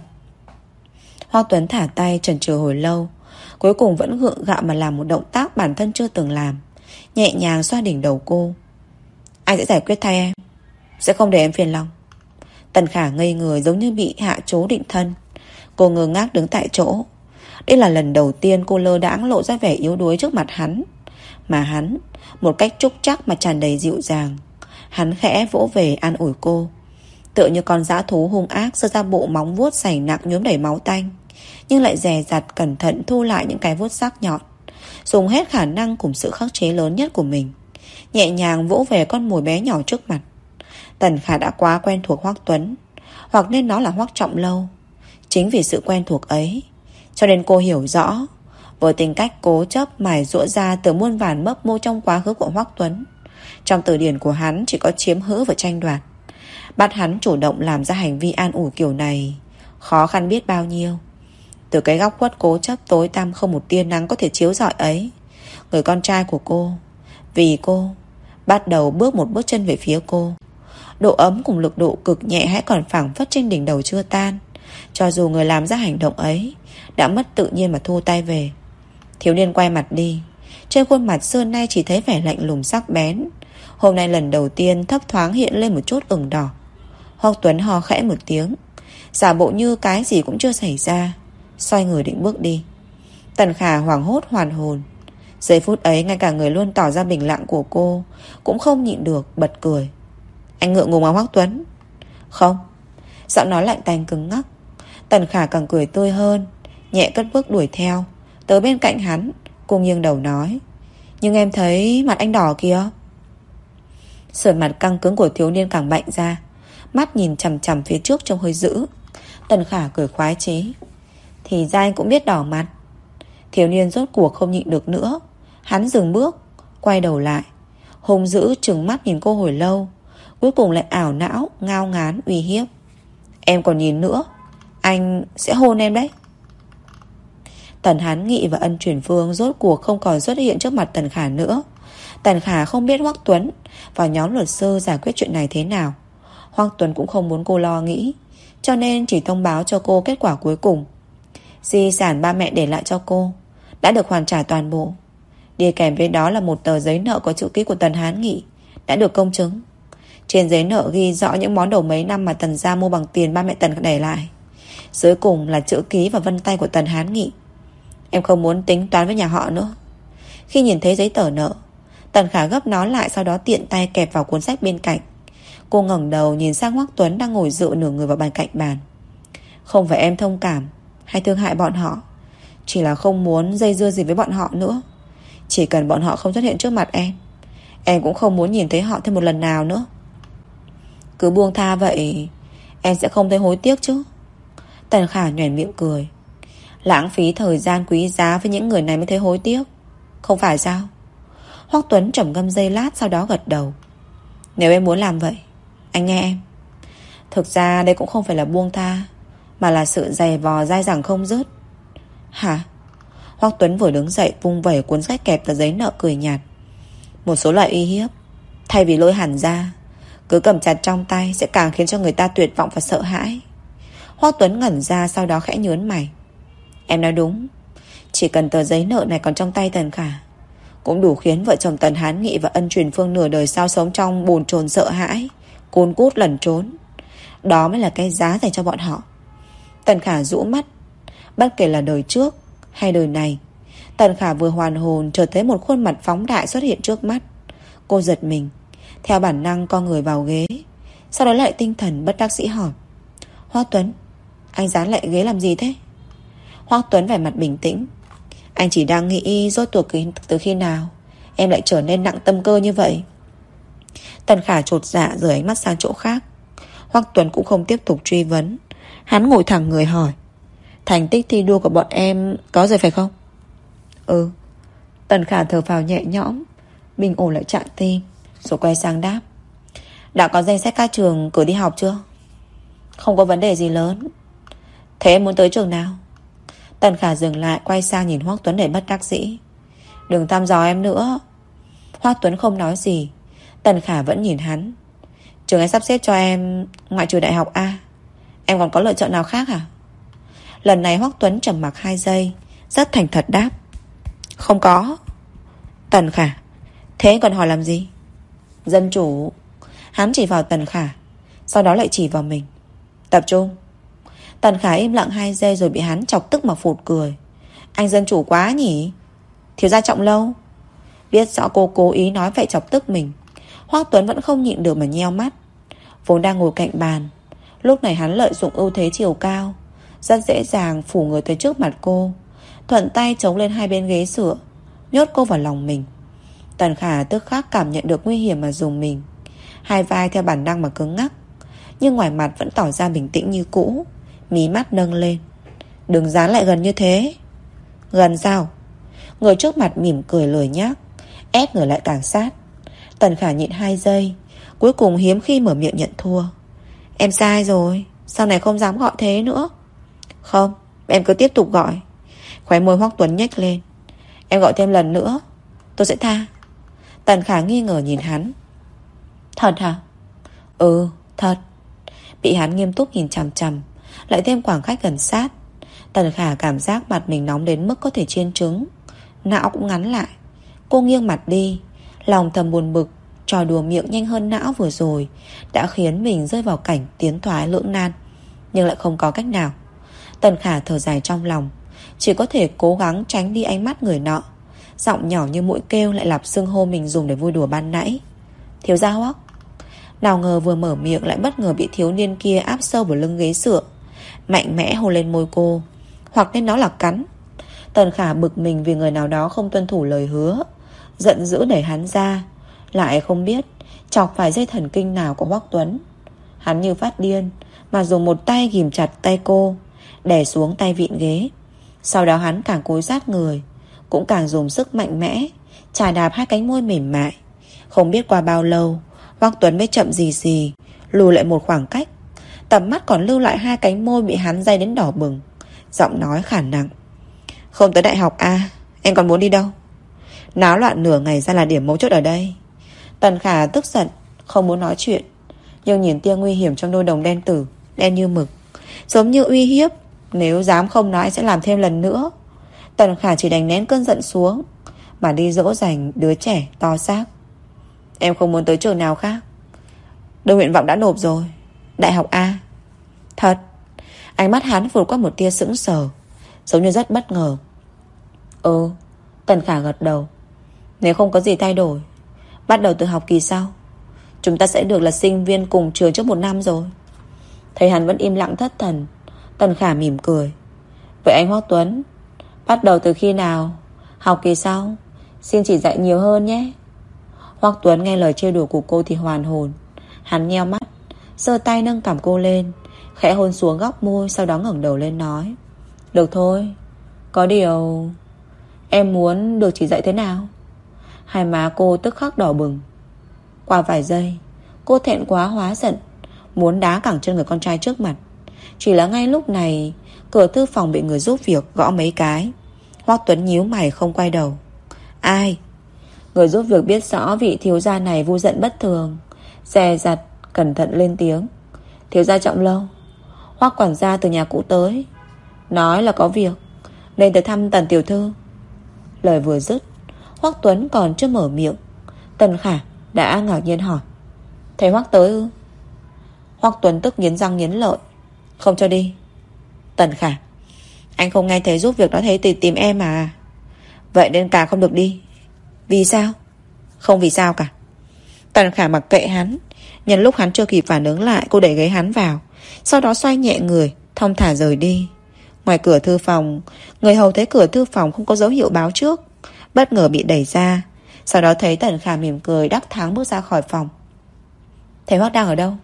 Hoắc Tuấn thả tay chần chừ hồi lâu, cuối cùng vẫn gượng gạo mà làm một động tác bản thân chưa từng làm, nhẹ nhàng xoa đỉnh đầu cô. Anh sẽ giải quyết thay em, sẽ không để em phiền lòng. Tần Khả ngây người giống như bị hạ chú định thân. Cô ngơ ngác đứng tại chỗ. Đây là lần đầu tiên cô lơ đãng lộ ra vẻ yếu đuối trước mặt hắn. Mà hắn, một cách trúc trắc mà tràn đầy dịu dàng, hắn khẽ vỗ về an ủi cô, tựa như con dã thú hung ác giơ ra bộ móng vuốt dày nặng nhuốm đầy máu tanh, nhưng lại dè dặt cẩn thận thu lại những cái vuốt sắc nhọn, dùng hết khả năng cùng sự khắc chế lớn nhất của mình, nhẹ nhàng vỗ về con mồi bé nhỏ trước mặt. Tần Khả đã quá quen thuộc Hoắc Tuấn, hoặc nên nó là Hoắc Trọng Lâu. Chính vì sự quen thuộc ấy, cho nên cô hiểu rõ, với tính cách cố chấp mài giũa ra từ muôn vàn mấp mô trong quá khứ của Hoắc Tuấn, trong từ điển của hắn chỉ có chiếm hữu và tranh đoạt. Bắt hắn chủ động làm ra hành vi an ủi kiểu này khó khăn biết bao nhiêu. Từ cái góc khuất cố chấp tối tăm không một tia nắng có thể chiếu rọi ấy, người con trai của cô, vì cô, bắt đầu bước một bước chân về phía cô. Độ ấm cùng lực độ cực nhẹ hãy còn phảng phất trên đỉnh đầu chưa tan. Cho dù người làm ra hành động ấy đã mất tự nhiên mà thu tay về. Thiếu niên quay mặt đi. Trên khuôn mặt xưa nay chỉ thấy vẻ lạnh lùng sắc bén. Hôm nay lần đầu tiên thấp thoáng hiện lên một chút ửng đỏ. Hoắc Tuấn ho khẽ một tiếng, giả bộ như cái gì cũng chưa xảy ra, xoay người định bước đi. Tần Khả hoảng hốt hoàn hồn. Giây phút ấy ngay cả người luôn tỏ ra bình lặng của cô cũng không nhịn được bật cười. Anh ngượng ngùng à Hoắc Tuấn? Không. Giọng nói lạnh tanh cứng ngắc. Tần Khả càng cười tươi hơn, nhẹ cất bước đuổi theo. Tới bên cạnh hắn, cô nghiêng đầu nói, nhưng em thấy mặt anh đỏ kìa. Sườn mặt căng cứng của thiếu niên càng mạnh ra, mắt nhìn chằm chằm phía trước trông hơi dữ. Tần Khả cười khoái chí. Thì ra anh cũng biết đỏ mặt. Thiếu niên rốt cuộc không nhịn được nữa. Hắn dừng bước, quay đầu lại, hung dữ trừng mắt nhìn cô hồi lâu, cuối cùng lại ảo não, ngao ngán uy hiếp. Em còn nhìn nữa, anh sẽ hôn em đấy. Tần Hán Nghị và Ân Truyền Phương rốt cuộc không còn xuất hiện trước mặt Tần Khả nữa. Tần Khả không biết Hoắc Tuấn và nhóm luật sư giải quyết chuyện này thế nào. Hoắc Tuấn cũng không muốn cô lo nghĩ, cho nên chỉ thông báo cho cô kết quả cuối cùng. Di sản ba mẹ để lại cho cô đã được hoàn trả toàn bộ. Đi kèm với đó là một tờ giấy nợ có chữ ký của Tần Hán Nghị, đã được công chứng. Trên giấy nợ ghi rõ những món đồ mấy năm mà Tần gia mua bằng tiền ba mẹ Tần để lại. Dưới cùng là chữ ký và vân tay của Tần Hán Nghị. Em không muốn tính toán với nhà họ nữa. Khi nhìn thấy giấy tờ nợ, Tần Khả gấp nó lại, sau đó tiện tay kẹp vào cuốn sách bên cạnh. Cô ngẩng đầu nhìn sang Hoắc Tuấn đang ngồi dựa nửa người vào bàn cạnh bàn. Không phải em thông cảm hay thương hại bọn họ, chỉ là không muốn dây dưa gì với bọn họ nữa. Chỉ cần bọn họ không xuất hiện trước mặt em cũng không muốn nhìn thấy họ thêm một lần nào nữa. Cứ buông tha vậy, em sẽ không thấy hối tiếc chứ? Tần Khả nhoẻn miệng cười. Lãng phí thời gian quý giá với những người này mới thấy hối tiếc, không phải sao? Hoắc Tuấn trầm ngâm giây lát, sau đó gật đầu. Nếu em muốn làm vậy, anh nghe em. Thực ra đây cũng không phải là buông tha, mà là sự dày vò dai dẳng không dứt. Hả? Hoắc Tuấn vừa đứng dậy vung vẩy cuốn sách kẹp tờ giấy nợ, cười nhạt. Một số loại uy hiếp, thay vì lôi hẳn ra, cứ cầm chặt trong tay sẽ càng khiến cho người ta tuyệt vọng và sợ hãi. Hoắc Tuấn ngẩn ra, sau đó khẽ nhướng mày. Em nói đúng. Chỉ cần tờ giấy nợ này còn trong tay Tần Khả, cũng đủ khiến vợ chồng Tần Hán Nghị và Ân Truyền Phương nửa đời sau sống trong bồn chồn sợ hãi, côn cút lẩn trốn. Đó mới là cái giá dành cho bọn họ. Tần Khả rũ mắt. Bất kể là đời trước hay đời này, Tần Khả vừa hoàn hồn chợt thấy một khuôn mặt phóng đại xuất hiện trước mắt. Cô giật mình, theo bản năng co người vào ghế, sau đó lại tinh thần bất đắc dĩ hỏi. Hoắc Tuấn, anh dán lại ghế làm gì thế? Hoắc Tuấn vẻ mặt bình tĩnh. Anh chỉ đang nghĩ rốt cuộc từ khi nào em lại trở nên nặng tâm cơ như vậy. Tần Khả chột dạ rời ánh mắt sang chỗ khác. Hoắc Tuấn cũng không tiếp tục truy vấn. Hắn ngồi thẳng người hỏi. Thành tích thi đua của bọn em có rồi phải không? Ừ. Tần Khả thở phào nhẹ nhõm, bình ổn lại trạng tim, rồi quay sang đáp. Đã có danh sách các trường cử đi học chưa? Không có vấn đề gì lớn. Thế em muốn tới trường nào? Tần Khả dừng lại, quay sang nhìn Hoắc Tuấn để bất đắc dĩ. Đừng thăm dò em nữa. Hoắc Tuấn không nói gì. Tần Khả vẫn nhìn hắn. Trường anh sắp xếp cho em ngoại trừ đại học A, em còn có lựa chọn nào khác hả? Lần này Hoắc Tuấn trầm mặc 2 giây, rất thành thật đáp. Không có. Tần Khả, thế còn hỏi làm gì? Dân chủ. Hắn chỉ vào Tần Khả, sau đó lại chỉ vào mình. Tập trung. Tần Khả im lặng 2 giây rồi bị hắn chọc tức mà phụt cười. Anh dân chủ quá nhỉ? Thiếu gia Trọng Lâu. Biết rõ cô cố ý nói vậy chọc tức mình, Hoắc Tuấn vẫn không nhịn được mà nheo mắt. Vốn đang ngồi cạnh bàn, lúc này hắn lợi dụng ưu thế chiều cao, rất dễ dàng phủ người tới trước mặt cô, thuận tay chống lên hai bên ghế sữa, nhốt cô vào lòng mình. Tần Khả tức khắc cảm nhận được nguy hiểm mà dùng mình, hai vai theo bản năng mà cứng ngắc, nhưng ngoài mặt vẫn tỏ ra bình tĩnh như cũ, mí mắt nâng lên. Đừng dán lại gần như thế. Gần sao? Người trước mặt mỉm cười lười nhác, ép người lại càng sát. Tần Khả nhịn 2 giây, cuối cùng hiếm khi mở miệng nhận thua. Em sai rồi, sau này không dám gọi thế nữa. Không, em cứ tiếp tục gọi. Khóe môi Hoắc Tuấn nhếch lên. Em gọi thêm lần nữa, Tôi sẽ tha. Tần Khả nghi ngờ nhìn hắn. Thật hả? Ừ, thật. Bị hắn nghiêm túc nhìn chằm chằm, lại thêm khoảng cách gần sát, Tần Khả cảm giác mặt mình nóng đến mức có thể chiên trứng. Não cũng ngắn lại. Cô nghiêng mặt đi, lòng thầm buồn bực. Trò đùa miệng nhanh hơn não vừa rồi đã khiến mình rơi vào cảnh tiến thoái lưỡng nan, nhưng lại không có cách nào. Tần Khả thở dài trong lòng, chỉ có thể cố gắng tránh đi ánh mắt người nọ. Giọng nhỏ như mũi kêu lại lặp xưng hô mình dùng để vui đùa ban nãy. Thiếu gia Hoắc. Nào ngờ vừa mở miệng lại bất ngờ bị thiếu niên kia áp sâu vào lưng ghế dựa, mạnh mẽ hôn lên môi cô. Hoặc nên nó là cắn. Tần Khả bực mình vì người nào đó không tuân thủ lời hứa, giận dữ đẩy hắn ra, lại không biết chọc phải dây thần kinh nào của Hoắc Tuấn. Hắn như phát điên mà dùng một tay ghìm chặt tay cô, đè xuống tay vịn ghế. Sau đó hắn càng cúi sát người, cũng càng dùng sức mạnh mẽ chà đạp hai cánh môi mềm mại. Không biết qua bao lâu Hoắc Tuấn mới chậm gì gì lùi lại một khoảng cách, tầm mắt còn lưu lại hai cánh môi bị hắn day đến đỏ bừng. Giọng nói khản nặng. Không tới đại học à? Em còn muốn đi đâu? Náo loạn nửa ngày ra là điểm mấu chốt ở đây. Tần Khả tức giận, không muốn nói chuyện, nhưng nhìn tia nguy hiểm trong đôi đồng đen tử, đen như mực, giống như uy hiếp. Nếu dám không nói sẽ làm thêm lần nữa. Tần Khả chỉ đành nén cơn giận xuống mà đi dỗ dành đứa trẻ to xác. Em không muốn tới trường nào khác. Đơn nguyện vọng đã nộp rồi. Đại học A. Thật? Ánh mắt hắn vụt qua một tia sững sờ, giống như rất bất ngờ. Ừ. Tần Khả gật đầu. Nếu không có gì thay đổi, bắt đầu từ học kỳ sau chúng ta sẽ được là sinh viên cùng trường trước một năm rồi. Thấy hắn vẫn im lặng thất thần, Tần Khả mỉm cười. Vậy anh Hoắc Tuấn, bắt đầu từ khi nào? Học kỳ sau xin chỉ dạy nhiều hơn nhé. Hoắc Tuấn nghe lời trêu đùa của cô thì hoàn hồn. Hắn nheo mắt, giơ tay nâng cằm cô lên, khẽ hôn xuống góc môi, sau đó ngẩng đầu lên nói. Được thôi. Có điều em muốn được chỉ dạy thế nào? Hai má cô tức khắc đỏ bừng. Qua vài giây cô thẹn quá hóa giận, muốn đá cẳng chân người con trai trước mặt. Chỉ là ngay lúc này cửa thư phòng bị người giúp việc gõ mấy cái. Hoắc Tuấn nhíu mày không quay đầu. Ai? Người giúp việc biết rõ vị thiếu gia này vui giận bất thường, dè dặt cẩn thận lên tiếng. Thiếu gia Trọng Lâu, Hoắc quản gia từ nhà cũ tới, nói là có việc nên tới thăm Tần tiểu thư. Lời vừa dứt, Hoắc Tuấn còn chưa mở miệng, Tần Khả đã ngạc nhiên hỏi. Thấy Hoắc tới ư? Hoắc Tuấn tức nghiến răng nghiến lợi. Không cho đi. Tần Khả, anh không nghe thấy giúp việc nói thế thì tìm em à? Vậy nên cả không được đi. Vì sao? Không vì sao cả. Tần Khả mặc kệ hắn. Nhân lúc hắn chưa kịp phản ứng lại, cô đẩy ghế hắn vào, sau đó xoay nhẹ người, thong thả rời đi. Ngoài cửa thư phòng, người hầu thấy cửa thư phòng không có dấu hiệu báo trước, bất ngờ bị đẩy ra. Sau đó thấy Tần Khả mỉm cười đắc thắng bước ra khỏi phòng. Thầy Hoắc đang ở đâu?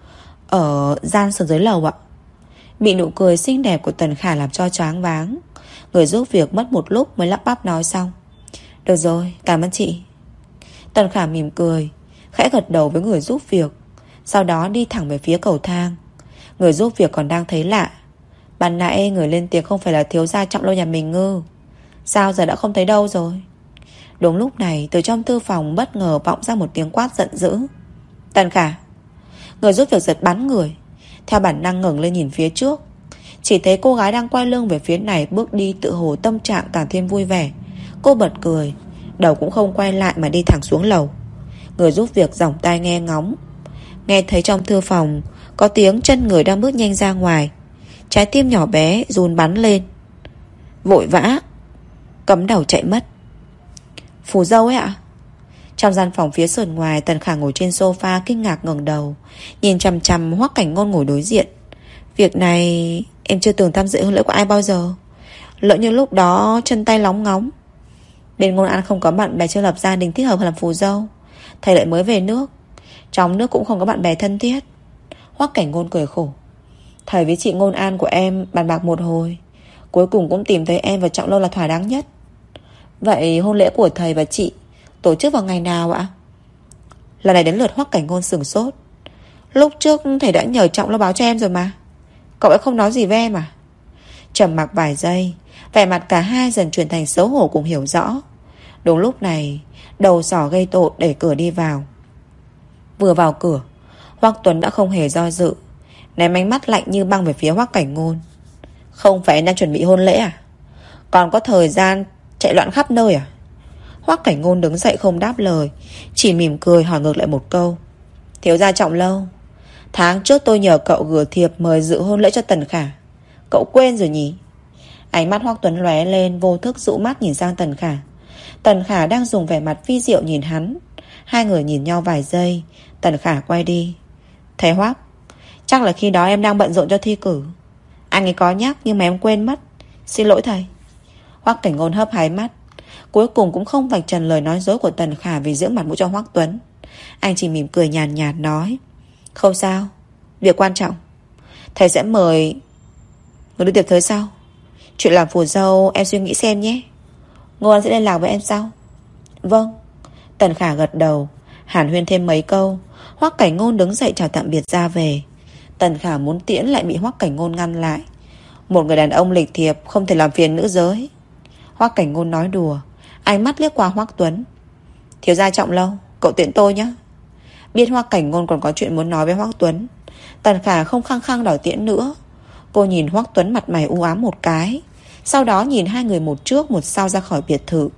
Ở gian sườn dưới lầu ạ. Bị nụ cười xinh đẹp của Tần Khả làm cho choáng váng. Người giúp việc mất một lúc mới lắp bắp nói xong. Được rồi, cảm ơn chị. Tần Khả mỉm cười, khẽ gật đầu với người giúp việc, sau đó đi thẳng về phía cầu thang. Người giúp việc còn đang thấy lạ. Ban nãy người lên tiếng không phải là thiếu gia Trọng Lâu nhà mình ngư? Sao giờ đã không thấy đâu rồi? Đúng lúc này từ trong thư phòng bất ngờ vọng ra một tiếng quát giận dữ. Tần Khả. Người giúp việc giật bắn người, theo bản năng ngẩng lên nhìn phía trước. Chỉ thấy cô gái đang quay lưng về phía này bước đi, tự hồ tâm trạng càng thêm vui vẻ. Cô bật cười, đầu cũng không quay lại mà đi thẳng xuống lầu. Người giúp việc giỏng tai nghe ngóng, nghe thấy trong thư phòng có tiếng chân người đang bước nhanh ra ngoài. Trái tim nhỏ bé run bắn lên, vội vã cắm đầu chạy mất. Phù dâu ấy ạ? Trong gian phòng phía sườn ngoài, Tần Khả ngồi trên sofa kinh ngạc ngẩng đầu, nhìn chằm chằm Hoắc Cảnh Ngôn ngồi đối diện. Việc này em chưa từng tham dự hôn lễ của ai bao giờ. Lỡ như lúc đó chân tay lóng ngóng. Bên Ngôn An không có bạn bè chưa lập gia đình thích hợp làm phù dâu, thầy lại mới về nước, trong nước cũng không có bạn bè thân thiết. Hoắc Cảnh Ngôn cười khổ. Thầy với chị Ngôn An của em bàn bạc một hồi, cuối cùng cũng tìm thấy em và Trọng Lâu là thỏa đáng nhất. Vậy hôn lễ của thầy và chị tổ chức vào ngày nào ạ? Lần này đến lượt Hoắc Cảnh Ngôn sửng sốt. Lúc trước thầy đã nhờ Trọng Lâu báo cho em rồi mà. Cậu ấy không nói gì với em à? Trầm mặc vài giây, vẻ mặt cả hai dần chuyển thành xấu hổ cùng hiểu rõ. Đúng lúc này, đầu sỏ gây tội đẩy cửa đi vào. Vừa vào cửa, Hoắc Tuấn đã không hề do dự, ném ánh mắt lạnh như băng về phía Hoắc Cảnh Ngôn. Không phải anh đang chuẩn bị hôn lễ à? Còn có thời gian chạy loạn khắp nơi à? Hoắc Cảnh Ngôn đứng dậy không đáp lời, chỉ mỉm cười hỏi ngược lại một câu. Thiếu gia Trọng Lâu, tháng trước tôi nhờ cậu gửi thiệp mời dự hôn lễ cho Tần Khả. Cậu quên rồi nhỉ? Ánh mắt Hoắc Tuấn lóe lên, vô thức dụ mắt nhìn sang Tần Khả. Tần Khả đang dùng vẻ mặt vi diệu nhìn hắn. Hai người nhìn nhau vài giây. Tần Khả quay đi. Thầy Hoắc, chắc là khi đó em đang bận rộn cho thi cử. Anh ấy có nhắc nhưng mà em quên mất. Xin lỗi thầy. Hoắc Cảnh Ngôn hớp hai mắt. Cuối cùng cũng không vạch trần lời nói dối của Tần Khả vì giữ mặt mũi cho Hoắc Tuấn. Anh chỉ mỉm cười nhàn nhạt nói. Không sao, việc quan trọng. Thầy sẽ mời người đưa tiệc tới sau. Chuyện làm phù dâu em suy nghĩ xem nhé. Ngô An sẽ liên lạc với em sau. Vâng. Tần Khả gật đầu. Hàn huyên thêm mấy câu. Hoắc Cảnh Ngôn đứng dậy chào tạm biệt ra về. Tần Khả muốn tiễn lại bị Hoắc Cảnh Ngôn ngăn lại. Một người đàn ông lịch thiệp không thể làm phiền nữ giới. Hoắc Cảnh Ngôn nói đùa. Ánh mắt liếc qua Hoắc Tuấn. Thiếu gia Trọng Lâu, cậu tiễn tôi nhé. Biết Hoắc Cảnh Ngôn còn có chuyện muốn nói với Hoắc Tuấn, Tần Khả không khăng khăng đòi tiễn nữa. Cô nhìn Hoắc Tuấn mặt mày u ám một cái, sau đó nhìn hai người một trước một sau ra khỏi biệt thự.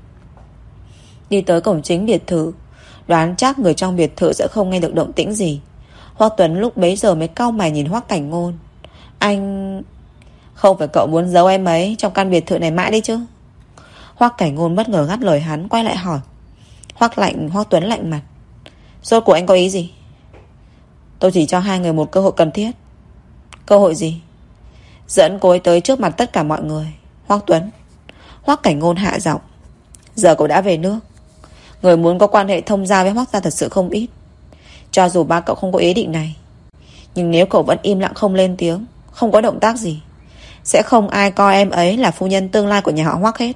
Đi tới cổng chính biệt thự, đoán chắc người trong biệt thự sẽ không nghe được động tĩnh gì. Hoắc Tuấn lúc bấy giờ mới cau mày nhìn Hoắc Cảnh Ngôn. Anh... Không phải cậu muốn giấu em ấy trong căn biệt thự này mãi đấy chứ? Hoắc Cảnh Ngôn bất ngờ ngắt lời hắn, quay lại hỏi. Hoắc Tuấn lạnh mặt. Rốt của anh có ý gì? Tôi chỉ cho hai người một cơ hội cần thiết. Cơ hội gì? Dẫn cô ấy tới trước mặt tất cả mọi người. Hoắc Tuấn. Hoắc Cảnh Ngôn hạ giọng. Giờ cậu đã về nước, người muốn có quan hệ thông gia với Hoắc gia thật sự không ít. Cho dù ba cậu không có ý định này, nhưng nếu cậu vẫn im lặng không lên tiếng, không có động tác gì, sẽ không ai coi em ấy là phu nhân tương lai của nhà họ Hoắc hết.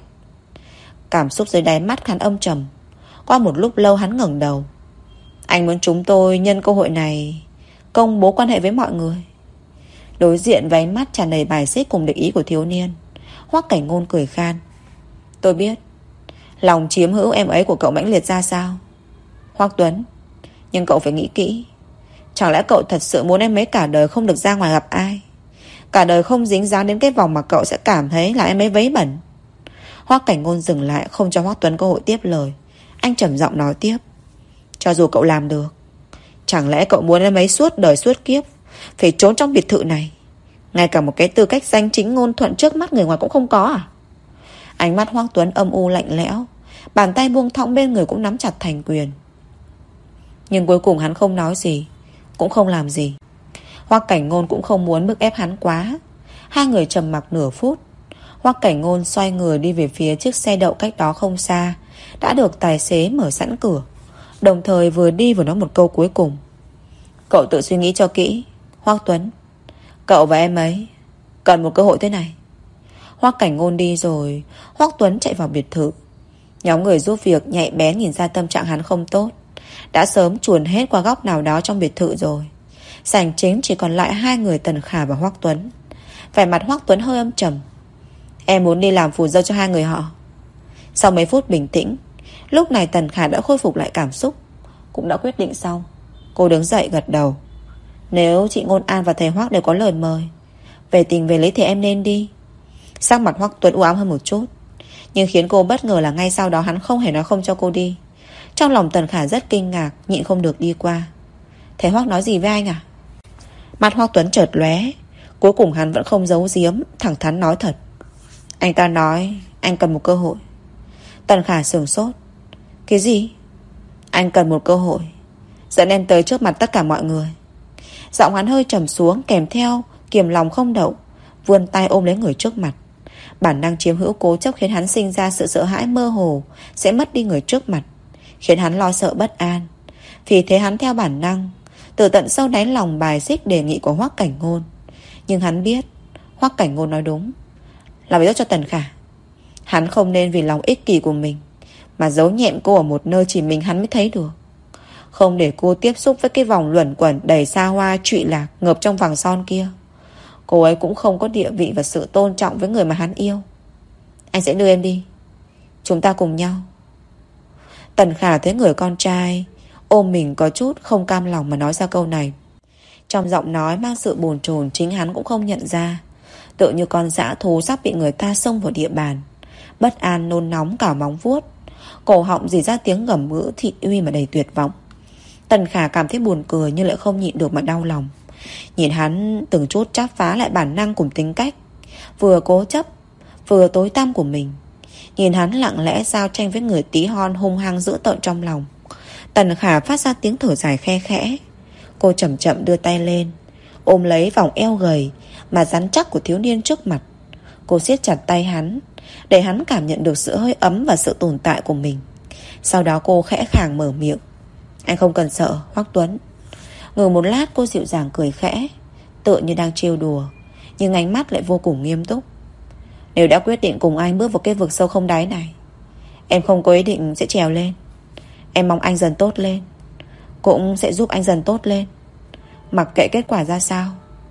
Cảm xúc dưới đáy mắt hắn âm trầm. Qua một lúc lâu hắn ngẩng đầu. Anh muốn chúng tôi nhân cơ hội này công bố quan hệ với mọi người. Đối diện với ánh mắt tràn đầy bài xích cùng địch ý của thiếu niên, Hoắc Cảnh Ngôn cười khan. Tôi biết lòng chiếm hữu em ấy của cậu mãnh liệt ra sao, Hoắc Tuấn, nhưng cậu phải nghĩ kỹ. Chẳng lẽ cậu thật sự muốn em ấy cả đời không được ra ngoài gặp ai, cả đời không dính dáng đến cái vòng mà cậu sẽ cảm thấy là em ấy vấy bẩn? Hoắc Cảnh Ngôn dừng lại, không cho Hoắc Tuấn cơ hội tiếp lời. Anh trầm giọng nói tiếp. Cho dù cậu làm được, chẳng lẽ cậu muốn em ấy suốt đời suốt kiếp phải trốn trong biệt thự này, ngay cả một cái tư cách danh chính ngôn thuận trước mắt người ngoài cũng không có à? Ánh mắt Hoắc Tuấn âm u lạnh lẽo, bàn tay buông thõng bên người cũng nắm chặt thành quyền. Nhưng cuối cùng hắn không nói gì, cũng không làm gì. Hoắc Cảnh Ngôn cũng không muốn bức ép hắn quá. Hai người trầm mặc nửa phút. Hoắc Cảnh Ngôn xoay người đi về phía chiếc xe đậu cách đó không xa, đã được tài xế mở sẵn cửa, đồng thời vừa đi vừa nói một câu cuối cùng. Cậu tự suy nghĩ cho kỹ, Hoắc Tuấn. Cậu và em ấy cần một cơ hội thế này. Hoắc Cảnh Ngôn đi rồi, Hoắc Tuấn chạy vào biệt thự. Nhóm người giúp việc nhạy bén nhìn ra tâm trạng hắn không tốt, đã sớm chuồn hết qua góc nào đó trong biệt thự rồi. Sảnh chính chỉ còn lại hai người Tần Khả và Hoắc Tuấn. Vẻ mặt Hoắc Tuấn hơi âm trầm. Em muốn đi làm phù dâu cho hai người họ. Sau mấy phút bình tĩnh, lúc này Tần Khả đã khôi phục lại cảm xúc, cũng đã quyết định xong. Cô đứng dậy gật đầu. Nếu chị Ngôn An và thầy Hoắc đều có lời mời, về tình về lý thì em nên đi. Sắc mặt Hoắc Tuấn u ám hơn một chút, nhưng khiến cô bất ngờ là ngay sau đó hắn không hề nói không cho cô đi. Trong lòng Tần Khả rất kinh ngạc, nhịn không được đi qua. Thầy Hoắc nói gì với anh à? Mặt Hoắc Tuấn chợt lóe. Cuối cùng hắn vẫn không giấu giếm, thẳng thắn nói thật. Anh ta nói anh cần một cơ hội. Tần Khả sửng sốt. Cái gì? Anh cần một cơ hội dẫn em tới trước mặt tất cả mọi người. Giọng hắn hơi trầm xuống, kèm theo kiềm lòng không đậu, vươn tay ôm lấy người trước mặt. Bản năng chiếm hữu cố chấp khiến hắn sinh ra sự sợ hãi mơ hồ sẽ mất đi người trước mặt, khiến hắn lo sợ bất an. Vì thế hắn theo bản năng từ tận sâu đáy lòng bài xích đề nghị của Hoắc Cảnh Ngôn. Nhưng hắn biết Hoắc Cảnh Ngôn nói đúng, là vì tốt cho Tần Khả. Hắn không nên vì lòng ích kỷ của mình mà giấu nhẹm cô ở một nơi chỉ mình hắn mới thấy được, không để cô tiếp xúc với cái vòng luẩn quẩn đầy xa hoa trụy lạc ngập trong vàng son kia. Cô ấy cũng không có địa vị và sự tôn trọng với người mà hắn yêu. Anh sẽ đưa em đi, chúng ta cùng nhau. Tần Khả thấy người con trai ôm mình có chút không cam lòng mà nói ra câu này. Trong giọng nói mang sự bồn chồn chính hắn cũng không nhận ra. Tựa như con dã thú sắp bị người ta xông vào địa bàn. Bất an nôn nóng cả móng vuốt. Cổ họng rỉ ra tiếng gầm gừ thị uy mà đầy tuyệt vọng. Tần Khả cảm thấy buồn cười nhưng lại không nhịn được mà đau lòng. Nhìn hắn từng chút chắp phá lại bản năng cùng tính cách, vừa cố chấp vừa tối tăm của mình. Nhìn hắn lặng lẽ giao tranh với người tí hon hung hăng dữ tợn trong lòng. Tần Khả phát ra tiếng thở dài khe khẽ. Cô chậm chậm đưa tay lên, ôm lấy vòng eo gầy mà rắn chắc của thiếu niên trước mặt. Cô siết chặt tay hắn, để hắn cảm nhận được sự hơi ấm và sự tồn tại của mình. Sau đó cô khẽ khàng mở miệng. Anh không cần sợ, Hoắc Tuấn. Ngừng một lát cô dịu dàng cười khẽ, tựa như đang trêu đùa, nhưng ánh mắt lại vô cùng nghiêm túc. Nếu đã quyết định cùng anh bước vào cái vực sâu không đáy này, em không có ý định sẽ trèo lên. Em mong anh dần tốt lên, cũng sẽ giúp anh dần tốt lên. Mặc kệ kết quả ra sao,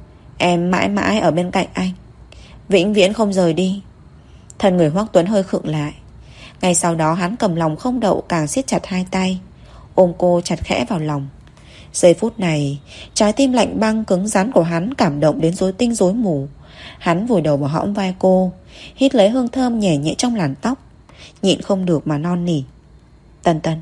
em mãi mãi ở bên cạnh anh, vĩnh viễn không rời đi. Thân người Hoắc Tuấn hơi khựng lại. Ngay sau đó hắn cầm lòng không đậu càng siết chặt hai tay, ôm cô chặt khẽ vào lòng. Giây phút này, trái tim lạnh băng cứng rắn của hắn cảm động đến rối tinh rối mù. Hắn vùi đầu vào hõm vai cô, hít lấy hương thơm nhẹ nhẹ trong làn tóc, nhịn không được mà non nỉ. Tần Tần.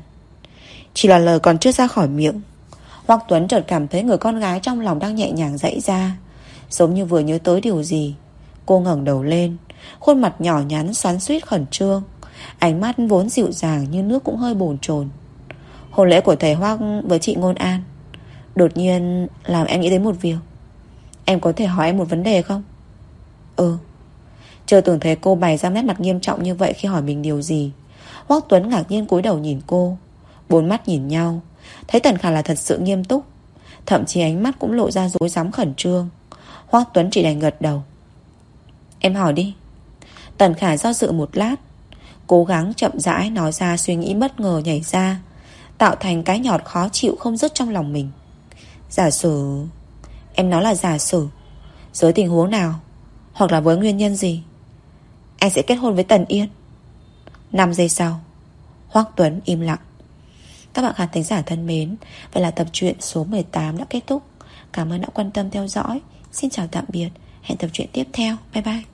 Chỉ là lời còn chưa ra khỏi miệng, Hoắc Tuấn chợt cảm thấy người con gái trong lòng đang nhẹ nhàng giãy ra, giống như vừa nhớ tới điều gì. Cô ngẩng đầu lên, khuôn mặt nhỏ nhắn xoắn xuýt khẩn trương, ánh mắt vốn dịu dàng như nước cũng hơi bồn chồn. Hôn lễ của thầy Hoắc với chị Ngôn An đột nhiên làm em nghĩ đến một việc. Em có thể hỏi em một vấn đề không? Ừ. Chưa từng thấy cô bày ra nét mặt nghiêm trọng như vậy khi hỏi mình điều gì. Hoắc Tuấn ngạc nhiên cúi đầu nhìn cô. Bốn mắt nhìn nhau, thấy Tần Khả là thật sự nghiêm túc, thậm chí ánh mắt cũng lộ ra rối rắm khẩn trương. Hoắc Tuấn chỉ đành gật đầu. Em hỏi đi. Tần Khả do dự một lát, cố gắng chậm rãi nói ra suy nghĩ bất ngờ nhảy ra, tạo thành cái nhọt khó chịu không dứt trong lòng mình. Giả sử. Em nói là giả sử, dưới tình huống nào hoặc là với nguyên nhân gì anh sẽ kết hôn với Tần Yên? 5 giây sau, Hoắc Tuấn im lặng. Các bạn khán thính giả thân mến, vậy là tập truyện số 18 đã kết thúc. Cảm ơn đã quan tâm theo dõi. Xin chào tạm biệt. Hẹn tập truyện tiếp theo. Bye bye.